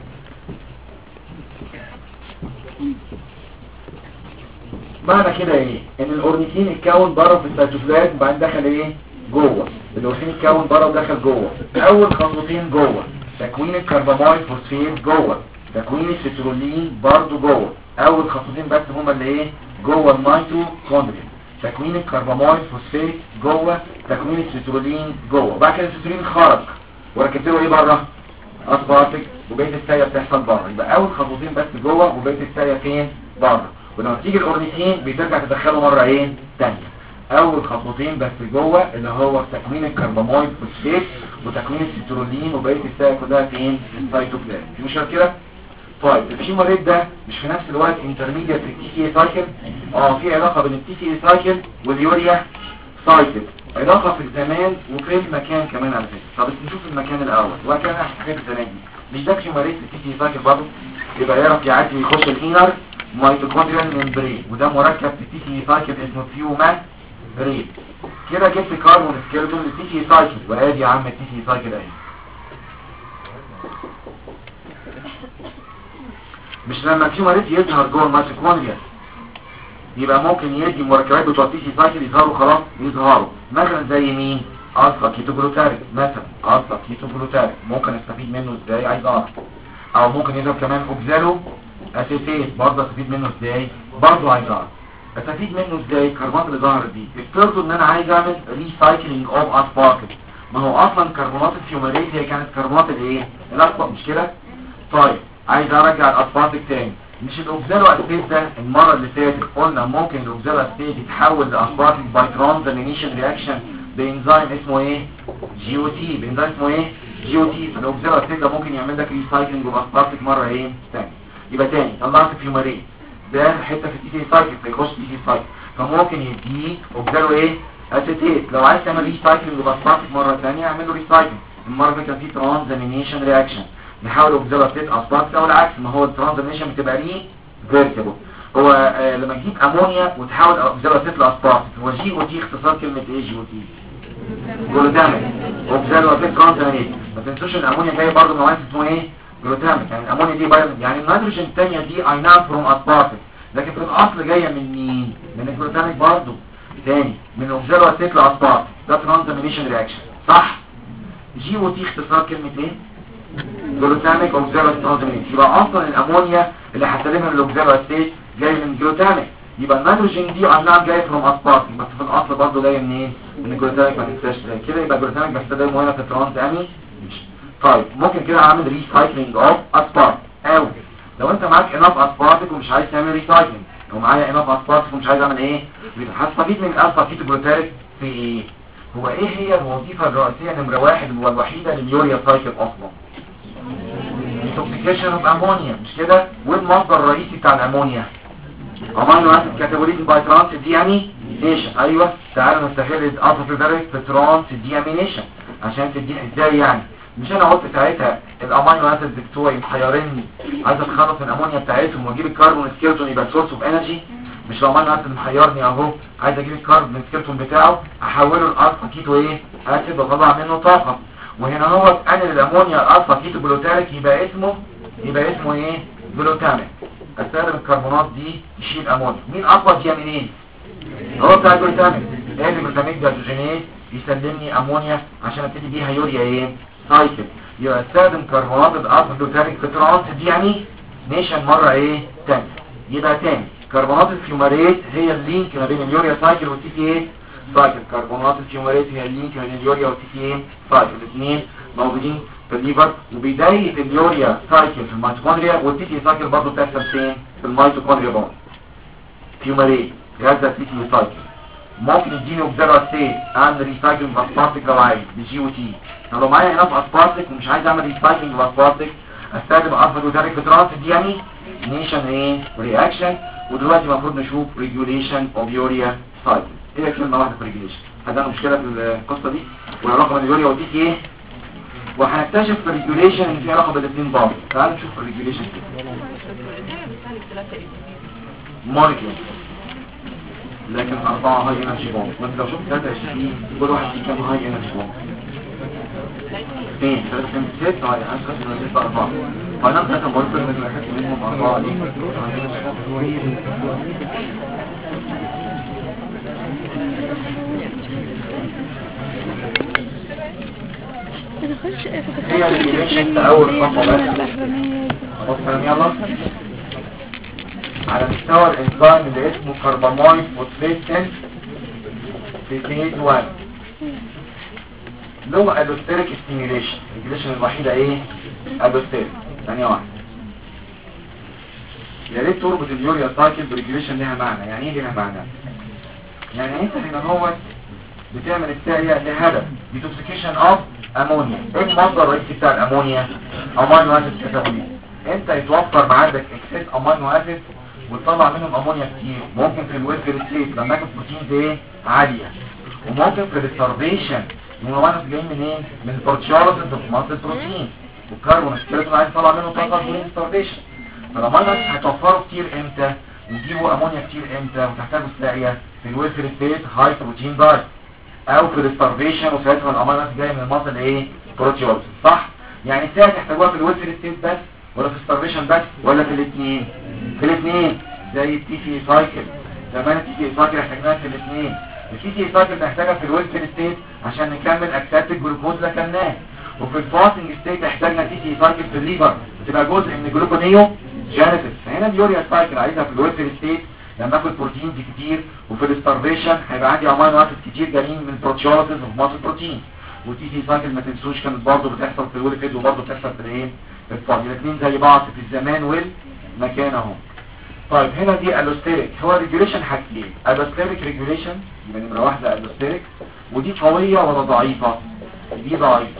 معنى كده ايه؟ ان الاورنيثين اتكون بره في السيتوبلازم، بعدين دخل ايه؟ جوه. الاورنيثين اتكون بره ودخل جوه. اول خطوتين جوه تكوين الكربامين فوسفات، جوه تكوين السترولين برضو جوه. اول خطوتين بس هما اللي ايه؟ جوه الميتوكوندريا. تكوين الكرباميد فوسفات جوه تكوين السترولين جوه، وبعد كده السترولين خرج وركبت له ايه بره؟ اسبارتيك، وبقيه السايه بتحصل بره. يبقى اول خطوتين بس جوه وبقيه السايه فين؟ بره. ولما تيجي الاورنيثين بترجع تدخله مره ايه؟ ثانيه. اول خطوتين بس جوه اللي هو تكوين الكرباميد فوسفات وتكوين السترولين، وبقيه السايه كلها فين؟ السيتوبلازم. في مشكله كده؟ طيب الفيموريت ده مش في نفس الوقت انترميديت للتي سي اي سايكل؟ في علاقه بين التي سي اي سايكل واليوريا سايكل، علاقه في الزمان وفي المكان كمان على فكره. طب نشوف المكان الاول، وكان حاجات الزمان دي مش ده فيموريت للتي سي اي سايكل برضه؟ يبقى يعرف يعدي ويخش الانر ميتوكوندريال ممبرين، وده مركب في التي سي اي سايكل اسمه فيوماريت. كده جبت كاربون سكيلتون للتي سي اي سايكل، وادي يا عم التي سي اي سايكل اهي. مش لما الفيوماريت يظهر جوه الميتوكوندريا يبقى ممكن يدي مركبات بتوع التي سي سايكل يظهروا خلاص، يظهروا مثلا زي مين؟ الفا كيتوجلوتاريك مثلا، الفا كيتوجلوتاريك ممكن استفيد منه ازاي؟ عايز اعرف. او ممكن يظهر كمان اوكزالو اسيتيت، برضه استفيد منه ازاي؟ برضه عايز اعرف. استفيد منه ازاي؟ الكربونات اللي ظهرت دي افترضوا ان انا عايز اعمل ريسايكلينج اوف اسبارتيك، ما هو اصلا كربونات الفيوماريت هي كانت كربونات الايه؟ الاسبارتيك مش كده؟ طيب عايز ارجع الاسبارتيك تاني. مش الاوكزالو اسيتيت ده المره اللي فاتت قلنا ممكن الاوكزالو اسيتيت يتحول لاسبارتيك باي ترانزامينيشن رياكشن بانزيم اسمه ايه؟ جي او تي. بانزيم اسمه ايه؟ جي او تي. فالاوكزالو اسيتيت ده ممكن يعمل لك ريسايكلينج اوف اسبارتيك مره ايه؟ ثانيه. يبقى تاني طلعت فيوماريت ده حته في التي سي سايكل فيخش تي سي سايكل، فممكن يديك اوكزالو ايه؟ اسيتيت. لو عايز تعمل ريسايكلينج اوف اسبارتيك مره ثانيه اعمل له ريسايكلينج. المره دي كان في ترانزامينيشن رياكشن نحاول اوكزالو اسيتيت اسبارتيك او العكس، ما هو الترانزامينيشن بتبقى ريفيرسبل. هو لما تجيب امونيا وتحاول اوكزالو اسيتيت لاسبارتيك، هو جي او تي اختصار كلمه ايه؟ جي او تي جلوتاميك. اوكزالو اسيتيت ترانزامينيت. ما تنسوش ان الامونيا جايه برضه من مواد اسمه ايه؟ جلوتاميك. يعني الامونيا دي يعني النيتروجين الثانيه دي اي نعم فروم اسبارتيك، لكن في الاصل جايه من مين؟ من الجلوتاميك برضه. تاني من اوكزالو اسيتيت لاسبارتيك، ده ترانزامينيشن رياكشن صح؟ جي او تي اختصار كلمه ايه؟ جلوتاميك اوكزالو اسيتيت. يبقى اصلا الامونيا اللي هستخدمها للاوكزالو اسيتيت جاي من جلوتاميك، يبقى النيتروجين دي اي نعم جاي فروم اسبارتيك، بس في الاصل برضه جايه منين؟ من الجلوتاميك. ما تنساش كده. يبقى الجلوتاميك بستخدمه هنا في الترانز طيب ممكن كده اعمل ريسايكلينج اوف اسبارتيك، او لو انت معاك اناف اسبارتيك ومش عايز تعمل ريسايكلينج، لو معايا اناف اسبارتيك ومش عايز اعمل ايه؟ هستفيد من الالفا كيتوجلوتاريك في ايه؟ هو ايه هي الوظيفه الرئيسيه نمره واحد والوحيده لليوريا سايكل اصلا؟ ديتوكسيكيشن اوف امونيا مش كده؟ والمصدر الرئيسي بتاع الامونيا امينو اسيد كاتابوليزم باي ترانس ديامينيشن. ايوه تعالوا نستغل الالفا كيتوجلوتاريك في ترانس ديامينيشن عشان تديها ازاي يعني؟ مش انا قلت ساعتها الامينو اسيد بتوعي محيرني، عايز اتخلص من الامونيا بتاعتهم واجيب الكربون سكيلتون يبقى سورس اوف انرجي. مش الامينو اسيد محيرني اهو، عايز اجيب الكربون سكيلتون بتاعه احوله لالفا كيتو ايه؟ اسيد واطلع منه طاقه. وهنا هو انقل الامونيا الالفا كيتو جلوتاريك يبقى اسمه ايه؟ جلوتاميك. استخدم الكربونات دي يشيل امونيا. مين اقوى ديامينيز؟ هو بتاع الجلوتاميك. ايه الجلوتاميك ديهيدروجينيز يسلمني امونيا عشان ابتدي بيها يوريا ايه؟ سايكل. يبقى استخدم كربونات الالفا جلوتاريك في ترانس ديامينيشن مره ايه؟ تاني. يبقى تاني كربونات الفيوماريت هي اللينك ما بين اليوريا سايكل والتي سي ايه سايكل. كربونات الفيوماريت هي اللينك ما بين اليوريا والتي سي ايه سايكل. الاثنين موجودين في الليفر، وبدايه اليوريا سايكل في الميتوكوندريا، والتي سي سايكل برضه بتحصل فين؟ في الميتوكوندريا برضه. فيوماريت غذا التي سي سايكل. ممكن يديني اوكزالو اسيتيت اعمل ريسايكلينج اسبارتيك لو عايز بجي او تي. لو معايا هنا في اسبارتيك ومش عايز اعمل ريسايكلينج اسبارتيك استخدم الفا جلوتاريك في ترانس ديامينيشن ايه؟ رياكشن. ودلوقتي المفروض نشوف ريجوليشن اوف يوريا سايكل. هي كلمه واحده في ريجوليشن. عندنا مشكله في القصه دي والعلاقه بين اليوريا والتي سي ايه، وهنكتشف في الريجوليشن ان في علاقه بين الاثنين بعض. تعالوا نشوف الريجوليشن كده. مولكيول لكن 4 هاي انرجي بوند. ما انت لو شفت 23 كل واحد فيه كام هاي انرجي بوند؟ 2 3 6 هاي. انا خدت من 6 4 فانا كنت بقول لك ان احنا منهم 4 دي هي الريجوليشن اول خطوه بس. خلاص يلا على مستوى الانزيم اللي اسمه كرباميد فوسفات في ستيج 1 له الوستيريك ستيميوليشن. الريجوليشن الوحيده ايه؟ الوستيريك. ثانيه واحده، يا ريت تربط اليوريا سايكل بريجوليشن لها معنى. يعني ايه لها معنى؟ يعني انت هنا هو بتعمل الساقية لهدف detoxification of امونيا. ايه المصدر الرئيسي بتاع الامونيا؟ امينو اسيد كاتابوليز. انت يتوفر معاك اكسس امينو اسيد وتطلع منهم امونيا كتير. ممكن في الويلفير ستيت لما اكل بروتينز ايه عاليه، وممكن في الستارفيشن الامينو جايين منين؟ من البروتيوليسيس اوف ماسل بروتين، والكربون السكيلتون عايز يطلع منه طاقه من الستارفيشن. فالامينو اسيد هتوفره كتير امتى؟ وتجيبوا امونيا كتير امتى؟ وتحتاجوا الساقية في الويلفير ستيت هاي بروتين دايت، او في الستارفيشن وساعتها الامينو اسيد جاي من المصل ايه؟ بروتيوليسيس. صح؟ يعني الساعه تحتاجوها في الويلفير ستيت بس ولا في الستارفيشن بس ولا في الاثنين؟ في الاثنين. زي التي سي سايكل، زمان التي سي سايكل احتاجناها في الاثنين. التي سي سايكل نحتاجها في الويلفير ستيت عشان نكمل اكسات الجلوكوز اللي كلناه، وفي الفاستنج ستيت احتاجنا تي سي سايكل في الليفر تبقى جزء من الجلوكونيو جينيسيس. فهنا اليوريا سايكل عايزها في الويلفير ستيت لما اكل بروتينز كتير، وفي الستارفيشن هيبقى عندي امينو اسيد كتير جايين من البروتيوليسيس اوف ماسل بروتين. والتي سي سايكل ما تنسوش كانت برضه بتحصل في الويلفير وبرضه بتحصل في الايه؟ في الفاضي. الاثنين زي بعض في الزمان والمكان اهو. طيب هنا دي الوستيريك. هو ريجوليشن حاجتين، الوستيريك ريجوليشن يبقى نمره واحده الوستيريك، ودي قويه ولا ضعيفه؟ دي ضعيفه.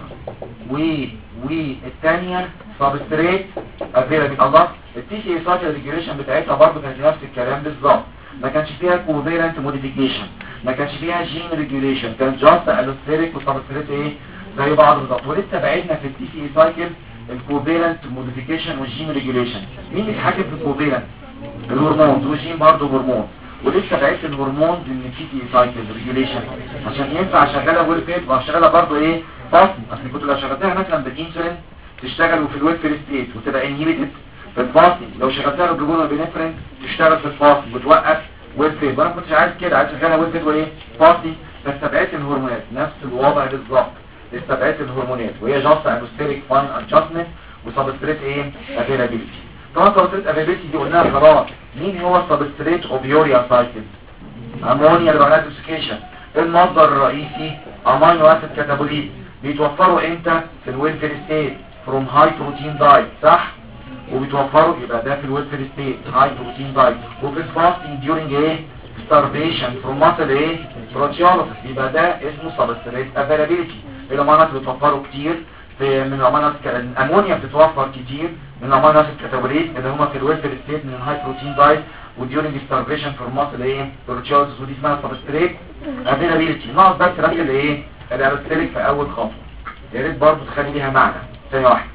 والثانيه سبستريت افيلابل. الله، التي سي سايكل ريجوليشن بتاعتها برضه كانت نفس الكلام بالظبط، ما كانش فيها كوفيرنت موديفيكيشن، ما كانش فيها جين ريجوليشن، كان جاست الوستيريك والسبستريت ايه زي بعض بالظبط. ولسه بعدنا في التي سي سايكل الكوفيرنت موديفيكيشن والجين ريجوليشن. مين بيتحكم في الكوفيرنت؟ الهرمون، والجين برضه هرمون. ولسه بعدت الهرمون من التي سي سايكل ريجوليشن عشان ينفع اشغلها ويلفير واشغلها برضه ايه فاست. اصل كنت لو شغلتها مثلا بالانسولين تشتغل في الويلفير ستيت وتبقى انهيبيتد في الفاستنج، لو شغلتها بالجلوكوز بنفرين تشتغل في الفاستنج وتوقف ويلفير. وانا ما كنتش عايز كده، عايز اشغلها ويلفير وايه فاستنج. فاستبعدت الهرمونات، نفس الوضع بالظبط، استبعدت الهرمونات وهي جاست انوستيريك فاين ادجستمنت وسبستريت ايه افيلابيلتي. طبعا سبستريت افيلابيلتي دي قلناها خلاص. مين هو السبستريت اوف يوريا سايكل؟ امونيا اللي بعملها ديسكيشن. المصدر الرئيسي امينو اسيد كاتابوليز. بيتوفروا امتى؟ في الويلفير ستيت فروم هاي بروتين دايت، صح؟ وبيتوفروا يبقى ده في الويلفير ستيت هاي بروتين دايت، وفي الفاستنج ديورنج ايه starvation فروم ماسل ايه بروتيوليسيس، يبقى ده اسمه سبستريت افيلابيلتي. الامينو اسيد بيتوفروا كتير في من الامينو اسيد، الامونيا بتتوفر كتير من الامينو اسيد كاتابوليز اللي هم في الويلفير ستيت من الهاي بروتين دايت وديورنج starvation فروم ماسل ايه بروتيوليسيس، ودي اسمها سبستريت افيلابيلتي. ناقص بس ركز ايه الالوستيريك في اول خطوه، يا ريت برضه تخلي ليها معنى. ثانيه واحده،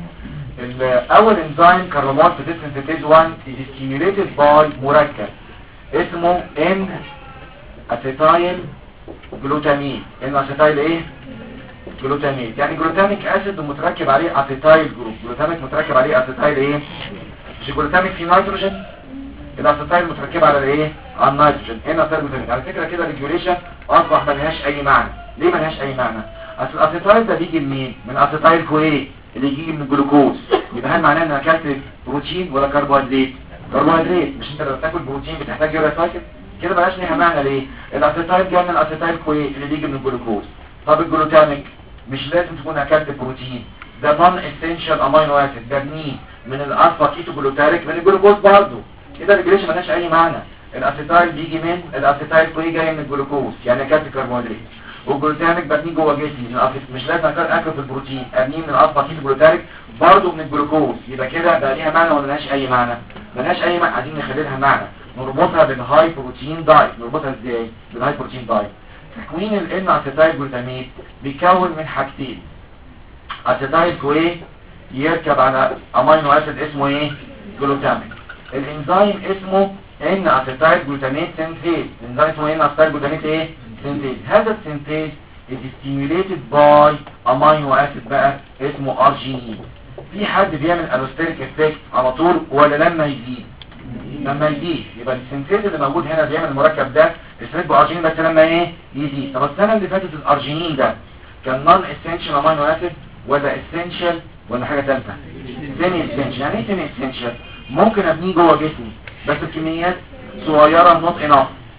الاول انزيم كارلومات في سينثيز 1 is stimulated by مركب اسمه ان اسيتايل جلوتامين. ان اسيتايل ايه جلوتامين، يعني جلوتاميك اسيد ومتركب عليه اسيتايل جروب. جلوتاميك متركب عليه اسيتايل ايه؟ مش الجلوتاميك فيه نيتروجين، الاسيتايل متركب على الايه على النيتروجين. ان اسيتايل جلوتامين. على فكره كده الريجوليشن اصبح ملهاش اي معنى. ليه ملهاش اي معنى؟ اصل الاسيتايل ده بيجي منين؟ من اسيتايل كويه اللي يجي من الجلوكوز. يبقى هل معناه ان اكلت بروتين ولا كربوهيدرات؟ كربوهيدرات. مش انت لما بتاكل بروتين بتحتاج يوريا سايكل؟ كده ملهاش ليها معنى. ليه؟ الاسيتايل جاي من الاسيتايل كويه اللي بيجي من الجلوكوز. طب الجلوتاميك مش لازم تكون اكلت بروتين، ده نون اسينشال امينو اسيد، ده منين؟ من الالفا كيتو جلوتاريك من الجلوكوز برضه. كده الريجوليشن ملهاش اي معنى. الاسيتايل بيجي من الاسيتايل كويه جاي من الجلوكوز، يعني اكلت كربوهيدرات. والجلوتاميك بتنيه جوه جسمي، مش لازم اكل في البروتين، ابنيه من الالفا كيتو جلوتاريك برضه من الجلوكوز. يبقى كده بقى ليها معنى ولا ملهاش اي معنى؟ ملهاش اي معنى. عايزين نخلي لها معنى، نربطها بالهاي بروتين دايت. نربطها ازاي بالهاي بروتين دايت؟ تكوين الان اسيتايل جلوتاميت بيتكون من حاجتين، اسيتايل كويه يركب على امينو اسيد اسمه ايه جلوتاميك. الانزيم اسمه ان اسيتايل جلوتاميت سينثيز. الانزيم اسمه ان اسيتايل جلوتاميت ايه سينثيز. هذا السينثيز is stimulated by امينو اسيد بقى اسمه ارجينين. في حد بيعمل الوستيريك افكت على طول ولا لما يزيد؟ لما يزيد. يبقى السينثيز اللي موجود هنا بيعمل المركب ده استريت بارجينين بس لما ايه يزيد. طب السنه اللي فاتت الارجينين ده كان نون اسينشال امينو اسيد ولا اسينشال ولا حاجه ثالثه؟ سيمي اسينشال. يعني ايه سيمي اسينشال؟ ممكن ابنيه جوه جسمي بس بكميات صغيره نوت اناف،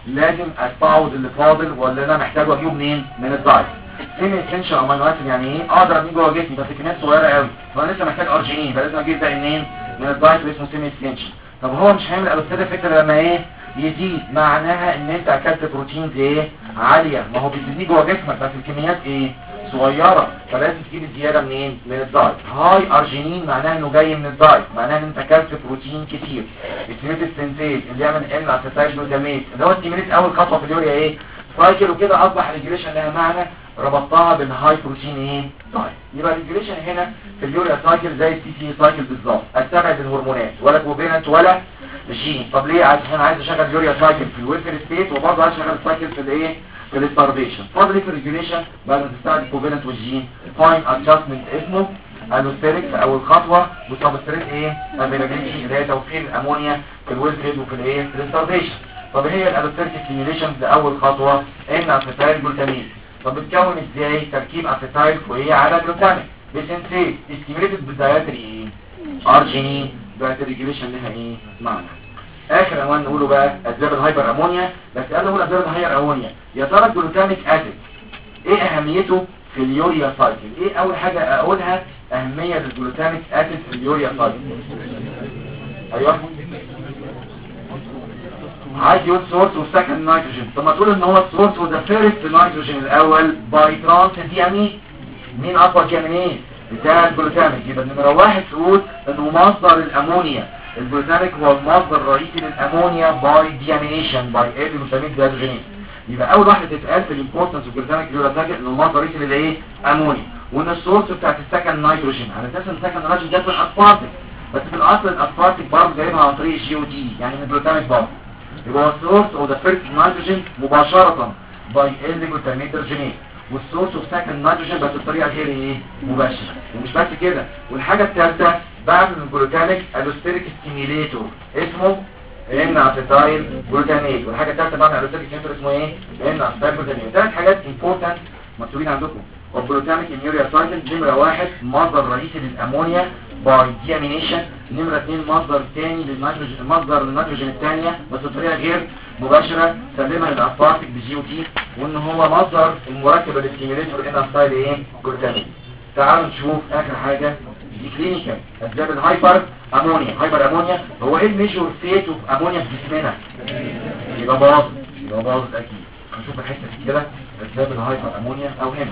لازم استعوض اللي فاضل ولا انا محتاج اجيبه منين؟ من الدايت. سيمي اسينشال امينو اسيد يعني ايه؟ اقدر اجيب جوه جسمي بس كميات صغيره قوي، فانا لسه محتاج ارجينين، فلازم اجيب ده منين؟ من الدايت اللي اسمه سيمي اسينشال. طب هو مش هيعمل الوستيريك فكره لما ايه؟ يزيد، معناها ان انت اكلت بروتينز ايه؟ عاليه، ما هو بتزيد جوه جسمك بس الكميات ايه؟ صغيره، فلازم تجيب الزياده منين؟ من الدايت. هاي ارجينين معناها انه جاي من الدايت، معناها ان انت اكلت بروتين كتير. ستيميوليت سينثيز اللي يعمل ان اسيتايل جلوتاميت اللي هو ستيميوليت اول خطوه في اليوريا ايه؟ سايكل، وكده اصبح ريجوليشن لها معنى ربطتها بالهاي بروتين ايه؟ دايت. يبقى ريجوليشن هنا في اليوريا سايكل زي التي سي سايكل بالظبط، استبعد الهرمونات ولا كوفيلنت ولا جين. طب ليه؟ عشان عايز اشغل اليوريا سايكل في الويلفير ستيت، وبرضه عايز اشغل السايكل في الايه؟ في الستارفيشن. فاضل ايه في الريجوليشن بعد ما تستعمل الكوفيلنت والجين؟ فاين ادجستمنت اسمه الوستيريك في اول خطوه، وسبستريت ايه؟ افيلابيلتي اللي هي توفير الامونيا في الويلفير وفي الايه؟ في الستارفيشن. طب هي الالوستيريك ستيميوليشن لاول خطوه ان اسيتايل جلوتامين. طب بتكون ازاي؟ تركيب اسيتايل وايه على جلوتامين بسنسيت ستيميوليتد بالدايتري ايه؟ ارجينين. دايتري ريجوليشن لها ايه؟ معنى. اخر عنوان نقوله بقى اسباب الهايبر امونيا، بس قبل ما نقول اسباب الهايبر امونيا، يا ترى الجلوتاميك اسيد ايه اهميته في اليوريا سايكل؟ ايه اول حاجه اقولها اهميه للجلوتاميك اسيد في اليوريا سايكل؟ ايوه عايز يقول سورس وسكند نيتروجين. طب ما تقول ان هو السورس وذا فيرست نيتروجين الاول باي ترانس دي امين. مين اقوى كامينين بتاع الجلوتاميك؟ يبقى نمره واحد تقول انه مصدر الامونيا. الجلوتاميك هو المصدر الرئيسي للامونيا باي ديامينيشن باي ايه؟ الجلوتاميك ديهيدروجينيز. يبقى اول واحده تتقال في الامبورتنس اوف الجلوتاميك سايكل انه المصدر الرئيسي للايه؟ امونيا. وان السورس بتاعت السكند نيتروجين على اساس ان السكند نيتروجين جت من الاسبارتيك، بس في الاصل الاسبارتيك برضه جايبها عن طريق الجي او تي يعني من الجلوتاميك برضه. يبقى هو السورس او ذا فيرست نيتروجين مباشره باي الجلوتاميك ديهيدروجينيز، والسورس اوف سكند نيتروجين بس بطريقه غير ايه؟ مباشره. ومش بس كده، والحاجه الثالثه بعد الجلوتاميك الوستيريك ستيميليتور اسمه ان اسيتايل جلوتاميت. والحاجه الثالثه بعد الوستيريك ستيميليتور اسمه ايه؟ ان اسيتايل جلوتاميت. ثلاث حاجات امبورتنت مكتوبين عندكم. والجلوتاميك يوريا سايكل نمره واحد مصدر رئيسي للامونيا باي ديامينيشن، نمره اثنين مصدر ثاني للنيتروجين، مصدر للنيتروجين الثانيه بس بطريقه غير مباشره سلمها للاسبارتيك بجي او تي، وان هو مصدر المركب الاستيميليتور ان اسيتايل ايه؟ جلوتاميت. تعالوا نشوف اخر حاجه دي كلينيكال اسباب الهايبر امونيا. هايبر امونيا هو ايه الميجور فيت اوف امونيا في جسمنا؟ يبقى باظت اكيد. هنشوف الحته دي كده اسباب الهايبر امونيا او هنا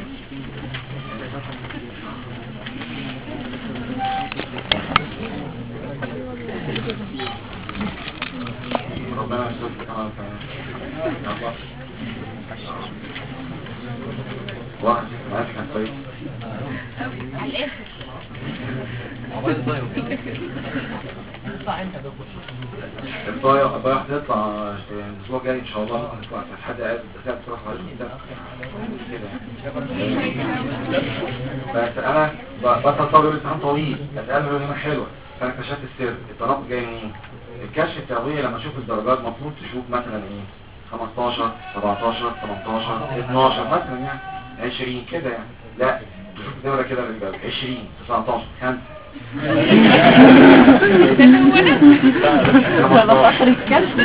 ربنا يستر كمان واحد معاك كان كويس على الاخر الضايع هتطلع الاسبوع الجاي ان شاء الله. ممكن تطلع حد قاعد بتاع تروح على كده بس انا بتصور الامتحان طويل اتقال له يوم حلوه، فانا اكتشفت السر. التناقض جاي منين؟ الكشف التوعيه لما اشوف الدرجات المفروض تشوف مثلا ايه 15 17 18 12 مثلا يعني 20 كده يعني. لا تشوف نمره كده للجواب 20 19 5 ده اخر الكشف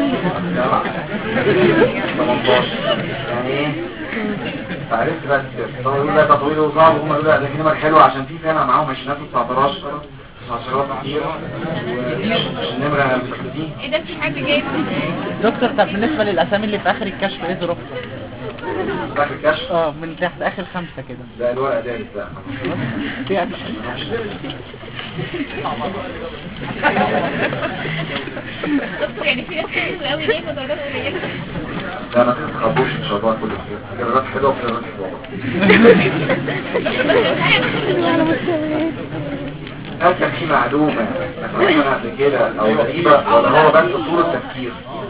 يعني ايه؟ فعرفت بقى السر. طبعا يقول لا ده طويل وصعب، وهم يقولوا لا ده كلمه حلوه عشان في فعلا معاهم عشرينات و19 19 كتير النمره 50. ايه ده في حد جايب دكتور؟ طب بالنسبه للاسامي اللي في اخر الكشف ايه ظروفها؟ اخر الكشف من تحت اخر 5 كده. ده الورقه دي بقى في دكتور يعني في ناس كتير قوي جايبه درجات قليله. لا ما تتخبوش ان شاء الله كله خير. درجات حلوه ودرجات حلوه. هل كان في معلومه مثلا قبل كده او غريبه ولا هو بس صوره تفكير؟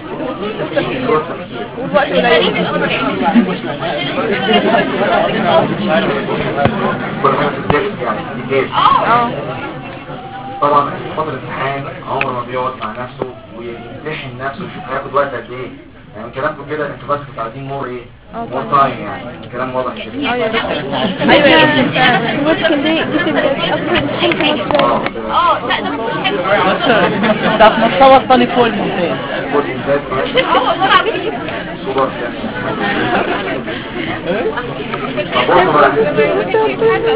طبعا فترة الامتحان عمره ما بيقعد مع نفسه ويمتحن نفسه يشوف هياخد وقت قد ايه. يعني كلامكم كده انتوا بس كنتوا عايزين مور ايه؟ مور تايم يعني الكلام واضح كده. ايوه يا دكتور. ممكن دي تبقى اصلا حاجة لا ده مش حلو. انت هتصور تاني فوق الممتاز. كل انتاج كويس والله العظيم. سوبر كان. طب بصوا بقى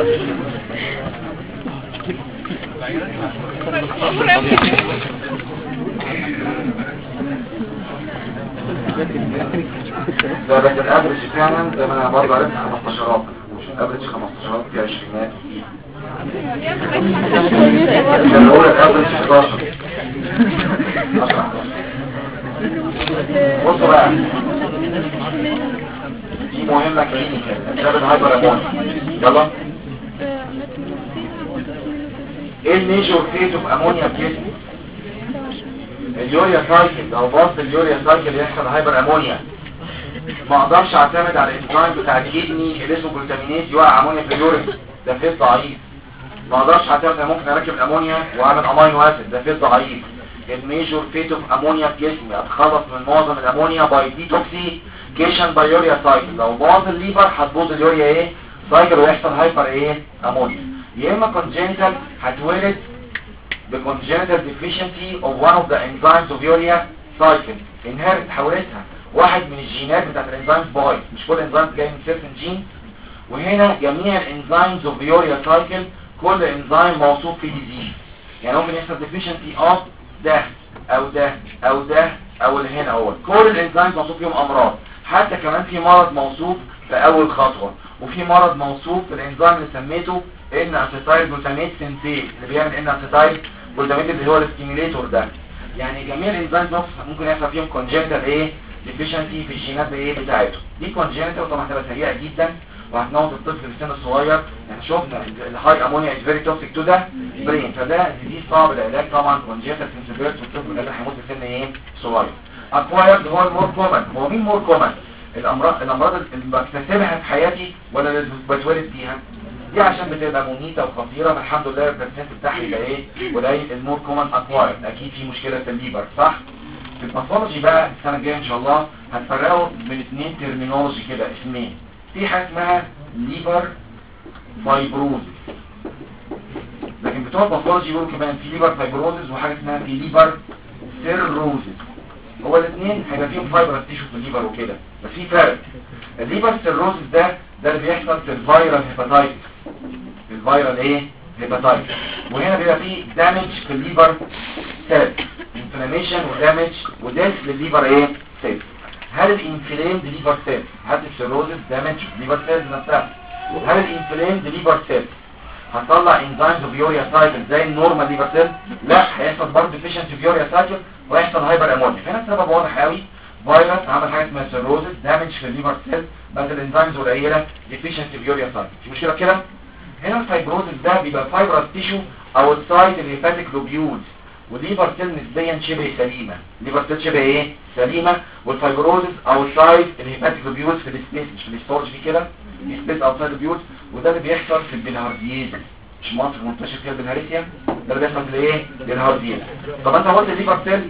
ده بس الافرج فعلا زي ما انا برضه عرفت 15 مش الافرج 15 في 20 كان هو الافرج 11 بصوا بقى دي مهمة كلينيكال اسباب الهايبر امون. يلا ايه الميجور فيت اوف امونيا في جسم؟ اليوريا سايكل. لو باص اليوريا سايكل يحصل هايبر امونيا. ما اقدرش اعتمد على الانزيم بتاع الكدني اللي اسمه جلوتامينيز يوقع امونيا في اليورين، ده فيت ضعيف. ما اقدرش اعتمد ممكن اركب الامونيا واعمل امينو اسيد، ده فيت ضعيف. الميجور فيت اوف امونيا في جسمي اتخلص من معظم الامونيا باي ديتوكسيكيشن باي يوريا سايكل. لو باظ الليفر هتبوظ اليوريا ايه سايكل ويحصل هايبر ايه امونيا. يا اما كونجنتال هتولد بcongenital deficiency of one of the enzymes of urea cycle inherit حولتها واحد من الجينات بتاعت الانزيمز بايظ. مش كل انزيم جاي من سيرتن جين، وهنا جميع الانزيمز of urea cycle كل انزيم موصوف فيه ديزيز. يعني ممكن يحصل deficiency of ده او ده او ده او اللي هنا اول. كل الانزيمز موصوف فيهم امراض. حتى كمان في مرض موصوف في اول خطوه، وفي مرض موصوف في الانزيم اللي سميته ان اسيتايل جلوتاميت سينثيز اللي بيعمل ان اسيتايل جلوتاميت اللي هو الستيميليتور ده. يعني جميع الانزيمز ممكن يحصل فيهم كونجنتال ايه ديفيشنسي في الجينات ايه بتاعته. دي كونجنتال وطبعا هتبقى سيئه جدا وهتموت الطفل في السن الصغير. يعني شفنا الهاي امونيا از فيري توكسيك تو ده برين، فده دي صعب العلاج طبعا. كونجنتال سنسيبيليتي والطفل ده هيموت في سن ايه صغير. اكوايرد هو المور كومن. هو مين مور كومن؟ الامراض اللي بكتسبها في حياتي ولا اللي بتولد بيها؟ دي عشان بتبقى مميتة وخطيرة. الحمد لله البرسنت بتاعها يبقى ايه قليل. المور كومن اكوايرد اكيد في مشكلة في الليبر صح. في الباثولوجي بقى السنة الجاية ان شاء الله هتفرقوا من اتنين ترمينولوجي كده اسمين. في حاجة اسمها ليبر فايبروز، لكن بتوع الباثولوجي يقولوا كمان في ليبر فايبروزز وحاجة اسمها في ليبر سيروزز. هو الاثنين هيبقى فيهم فايبر تيشو في الليبر وكده، بس في فرق. الليبر سيروزز ده اللي بيحصل في الفيرال هيباتايتس. الفيرال ايه هيباتايتس. وهنا بيبقى فيه دامج في الليبر سيل، انفلاميشن ودامج وديث للليبر ايه سيل. هل الانفلامد ليبر سيل، هل السيروزز دامج ليبر سيل نفسها، هل الانفلامد ليبر سيل هتطلع انزيمز اوف يوريا سايكل زي النورمال ليبر سيل؟ لا، هيحصل برضه ديفيشنسي في يوريا سايكل ويحصل هايبر امونيا. هنا السبب واضح قوي، فيروس عمل حاجه اسمها سيروزز دامج في الليبر سيل، بس الانزيمز قليله ديفيشنسي في يوريا سايكل. في مشكله كده. هنا الفايبروزز ده بيبقى فايبرس تيشو او السايت الهيباتيك لوبيولز، والليبر سيل نسبيا شبه سليمه. الليبر سيل شبه ايه سليمه، والفايبروزز او السايت الهيباتيك لوبيولز في السبيس مش في الاستورج دي كده سبيس اوتسايد لوبيولز. وده اللي بيحصل في البلهارديز. مش مصر منتشر فيها البلهارسيا، ده اللي بيحصل في الايه البلهارديز. طب انت قلت الليبر سيل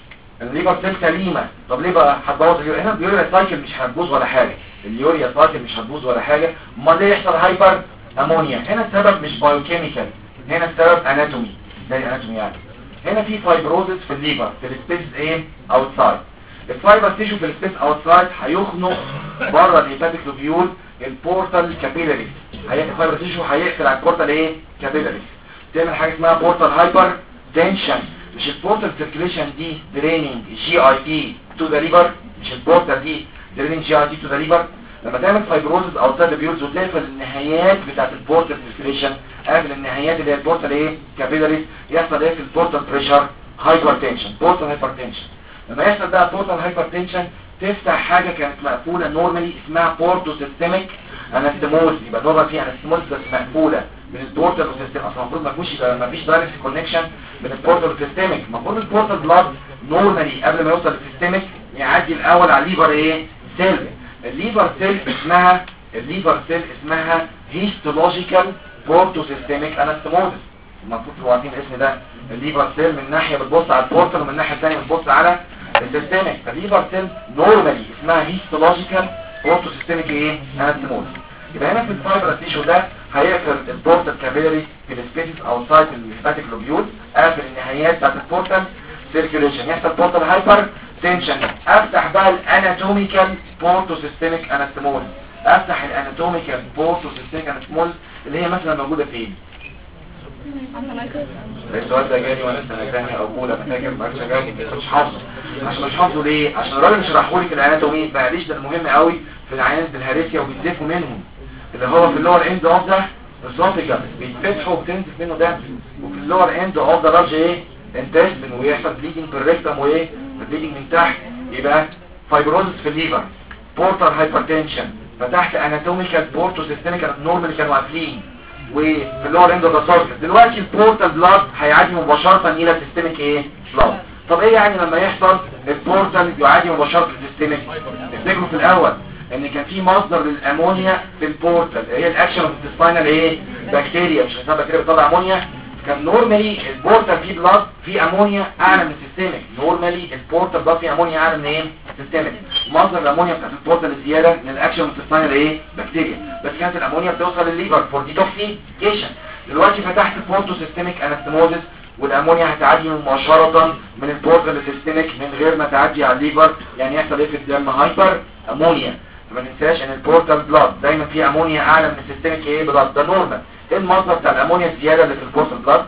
سليمه، طب ليه بقى هتبوظ اليوريا؟ هنا اليوريا سايكل مش هتبوظ ولا حاجه، اليوريا سايكل مش هتبوظ ولا حاجه. امال ليه يحصل هايبر امونيا؟ هنا السبب مش بايوكيميكال، هنا السبب اناتومي. زي اناتومي يعني. هنا في فايبروزس في الليبر في السبيس ايه اوتسايد. الفايبر تيشو في السبيس اوتسايد هيخنق بره الهيباتيك لوبيول البورتال كابيلاريز. الفايبر تيشو هيقفل على البورتال ايه كابيلاريز، تعمل حاجه اسمها بورتال هايبر تنشن. مش البورتال سيركيليشن دي دريننج جي اي تي تو ذا ليفر، مش البورتال دي دريننج جي اي تي تو ذا ليفر. لما تعمل فايبروزس اوتسايد لوبيولز وتقفل النهايات بتاعت البورتال سيركيليشن، قافل النهايات اللي هي البورتال ايه كابيلاريز، يحصل ايه في البورتال بريشر هايبرتنشن، بورتال هايبرتنشن. لما يحصل بقى بورتال هايبرتنشن تفتح حاجه كانت مقفوله نورمالي اسمها بورتو سيستميك انستموز. يبقى ضربه فيها انستموز بس مقفوله بين البورتال والسيستم. اصلا المفروض ما فيش دايركت كونكشن بين البورتال والسيستميك. المفروض البورتال بلاد نورمالي قبل ما يوصل للسيستميك يعدي الاول على الليفر ايه سيل. الليفر سيل اسمها هيستولوجيكال بورتو سيستميك انستموز. المفروض تبقوا عارفين الاسم ده. الليفر سيل من ناحيه بتبص على البورتال ومن الناحيه الثانيه بتبص على السيستميك الليفر سيل نورمالي اسمها هيستولوجيكال بورتو سيستميك ايه انستموز. يبقى هنا في الفايبر تيشو ده هيقفل البورتال كابيلاري في السبيسز اوتسايد الهيباتيك لوبيول، قافل النهايات بتاعت البورتال سيركيوليشن، يحصل بورتال هايبر تنشن. افتح بقى الاناتوميكال بورتو سيستميك انستموز، افتح الاناتوميكال بورتو سيستميك انستموز اللي هي مثلا موجوده فين؟ السؤال ده جالي وانا سنه ثانيه او اولى فاكر ما كنتش جاي مش حافظه. عشان مش حافظه ليه؟ عشان الراجل شرحه لي في الاناتومي معلش ده المهم قوي في العيان بالهاريسيا وبيتزفوا منهم اللي هو في اللور اند اوف ذا اسوفيجاس بيتفتحوا وبتنزف منه دم، وفي اللور اند اوف ذا لارج ايه انتستين ويحصل بليدنج بالريكتم وايه بليدنج من تحت. يبقى فايبروزس في الليفر، بورتال هايبرتنشن، فتحت اناتوميكال بورتو سيستميك نورمال كانوا قافلين، وفي اللور اند اوف ذا سوركس دلوقتي البورتال بلاد هيعدي مباشره الى السيستميك ايه بلاد. طب ايه يعني لما يحصل البورتال يعدي مباشره السيستميك؟ نفتكروا في الاول ان كان في مصدر للامونيا في البورتال هي الاكشن اوف السباينال ايه بكتيريا، مش عشان بكتيريا بتطلع امونيا. كان نورمالي البورتال فيه بلاد فيه امونيا اعلى من السيستميك، نورمالي البورتال بلاد فيه امونيا اعلى من ايه السيستميك. مصدر الامونيا بتاعت البورتال الزياده من الاكشن اوف السباينال ايه بكتيريا، بس كانت الامونيا بتوصل للليفر فور ديتوكسيكيشن. دلوقتي فتحت البورتو سيستميك انستموزس والامونيا هتعدي مباشره من البورتال للسيستميك من غير ما تعدي على الليفر، يعني يحصل ايه في الدم؟ هايبر امونيا. ما ننساش ان البورتال بلاد دايما فيه امونيا اعلى من السيستميك ايه بلاد، ده نورمال. ايه المصدر بتاع الامونيا الزياده اللي في البورتال بلاد؟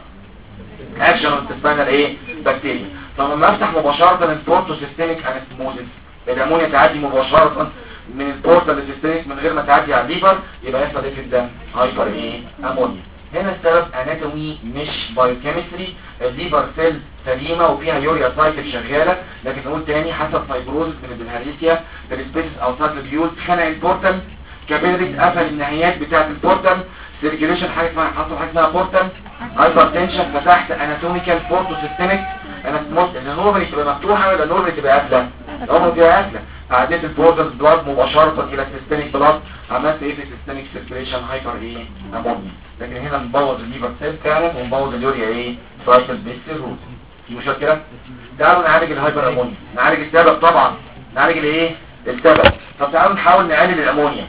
اكشن اوف السباينال ايه بكتيريا. فلما افتح مباشره البورتو سيستميك انستموزس الامونيا تعدي مباشره من البورتال للسيستميك من غير ما تعدي على الليفر، يبقى يحصل ايه في الدم؟ هايبر ايه امونيا. هنا السبب اناتومي مش بايوكيمستري. الليفر سيل سليمه وفيها يوريا سايكل شغاله، لكن نقول تاني حسب فايبروزس من البلهارسيا في السبيسز اوتسايد البيول خنق البورتال كابيلاري، قفل النهايات بتاعه البورتال سيركيوليشن، حاجه اسمها حصل حاجه اسمها بورتال هايبرتنشن. فتحت اناتوميكال بورتو سيستميك انستموز اللي نورمالي تبقى مفتوحه ولا نورمالي تبقى قافله؟ نورمالي تبقى قافله. عديت البورتال بلاد مباشره الى السيستميك بلاد، عملت ايه في السيستميك سيركيوليشن؟ هايبر ايه امونيا. لكن هنا نبوظ الليفر سيل فعلا ونبوظ اليوريا ايه سايكل بالسيروز. في مشكله؟ تعالوا نعالج الهايبر امونيا، نعالج السبب طبعا، نعالج الايه السبب. طب تعالوا نحاول نقلل الامونيا.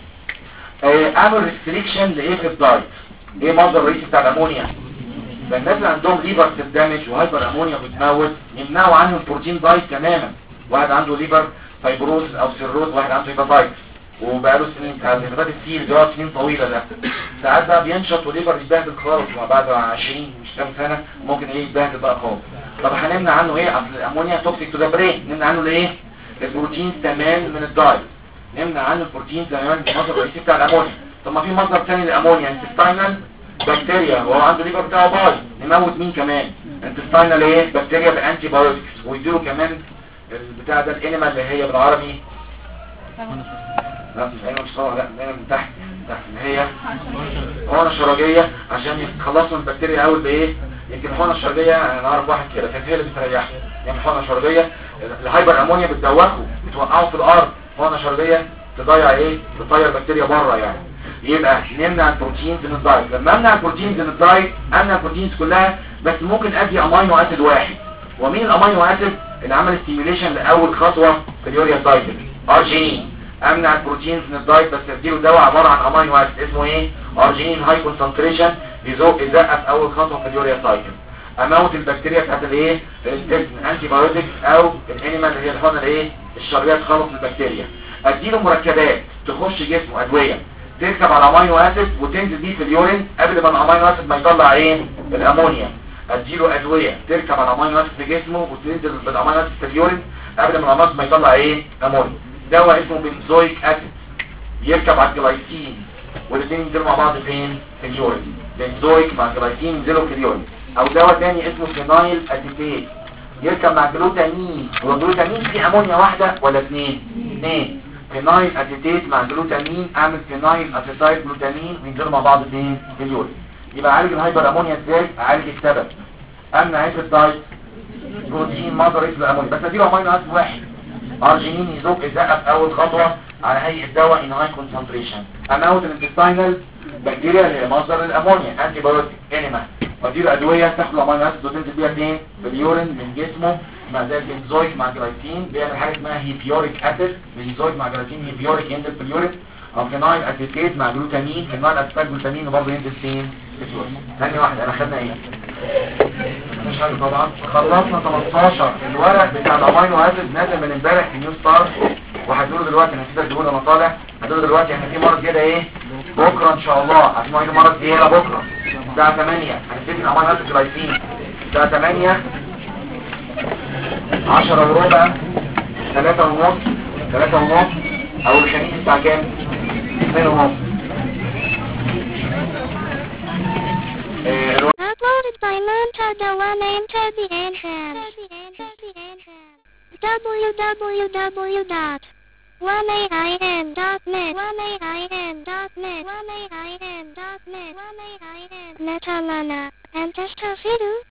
اعمل ريستريكشن لايه في الدايت؟ ايه مصدر الرئيسي بتاع الامونيا؟ الناس اللي عندهم ليفر سيل دامج وهايبر امونيا بتموت يمنعوا عنهم البروتين دايت تماما. واحد عنده ليفر فايبروز او سيروز، واحد عنده هيباتايتس وبقاله سنين بتاع الهيباتايتس سي بيقعد سنين طويله، ده ساعات بقى بينشط وليفر يتبهدل خالص، بعد 20 مش كام سنه ممكن ايه يتبهدل بقى خالص. طب هنمنع عنه ايه؟ اصل الامونيا توكسيك تو ذا برين، نمنع عنه الايه؟ البروتين تمام من الدايت، نمنع عنه البروتين تمام المصدر الرئيسي بتاع الامونيا. طب ما في مصدر ثاني للامونيا انتستاينال بكتيريا، وهو عنده ليفر بتاعه بايظ، نموت مين كمان؟ انتستاينال ايه بكتيريا بانتي بايوتكس، ويديله كمان البتاع ده الانيما اللي هي بالعربي لا مش صار، لا الانيما من تحت اللي هي حقنه شرجيه عشان يتخلصوا من البكتيريا اول بايه. يمكن الحقنه الشرجيه انا اعرف واحد كده كانت هي اللي بتريحه، يعني الحقنه الشرجيه الهايبر امونيا بتدوخه بتوقعه في الارض، حقنه شرجيه تضيع ايه تطير البكتيريا بره يعني. يبقى نمنع البروتينز من الدايت. لما امنع البروتينز من الدايت امنع البروتينز كلها، بس ممكن ادي امينو اسيد واحد. ومين الامينو اسيد اللي عمل ستيميوليشن لاول خطوه في اليوريا سايكل؟ ارجينين. امنع البروتينز من الدايت بس اديله دواء عباره عن امينو اسيد اسمه ايه؟ ارجينين هاي كونسنتريشن، يزق في اول خطوه في اليوريا سايكل. اموت البكتيريا بتاعت الايه الانتستين انتي بايوتكس او الانيمال اللي هي الحقنه الايه الشرجيه تخلص البكتيريا. اديله مركبات تخش جسمه، ادويه تركب على امينو اسيد وتنزل بيه في اليورين قبل ما الامينو اسيد ما يطلع ايه الامونيا. اديله ادويه تركب على امينو اسيد في جسمه وتنزل بالامينو اسيد في اليورين قبل ما الامينو اسيد ما يطلع ايه امونيا. دواء اسمه بنزويك اسيد يركب على الجلايسين والاثنين ينزلوا مع بعض فين؟ في اليورين. بنزويك مع الجلايسين ينزلوا في اليورين. او دواء ثاني اسمه فينايل اديتيت يركب مع الجلوتامين. والجلوتامين فيه امونيا واحده ولا اثنين؟ اثنين. فينايل اديتيت مع جلوتامين، اعمل فينايل اتيتايل جلوتامين وينزلوا مع بعض فين؟ في اليورين. يبقى اعالج الهايبر امونيا ازاي؟ اعالج السبب. امنع ايه في الدايت؟ بروتين مصدر رئيسي للامونيا، بس اديله امينو اسيد واحد. ارجينين يزق في اول خطوه على هيئه دواء ان هاي كونسنتريشن. اموت الانتستاينال بكتيريا اللي هي مصدر الامونيا انتي بايوتيك انيما، واديله ادويه تاخد الامينو اسيد وتنزل بيها فين؟ في اليورين من جسمه اسمها زي البنزويك مع جلايسين بيعمل حاجه اسمها هيبيوريك اسيد. بنزويك مع جلايسين هيبيوريك ينزل في اليورين، او فينايل اسيتيت مع جلوتامين، فينايل اسيتات جلوتامين وبرضه ينزل فين؟ في اليورين. ثانيه واحده انا خدنا ايه؟ مش حاجه طبعا. خلصنا 18 الورق بتاع الامينو اسيد نازل من امبارح في نيو ستار، وهتقولوا دلوقتي انا نسيت اديله لما طالع. هتقولوا دلوقتي احنا في مرض كده ايه؟ بكره ان شاء الله هتسمعوا ايه مرض ايه بكره الساعه 8 هنبتدي الامينو اسيد جلايسين الساعه 8 10 وربع 3 ونص او الخميس الساعه كام؟ 2 ونص. Uploaded by Manta Dewan into the entrance. www.1aim.net Metalana and Testafidu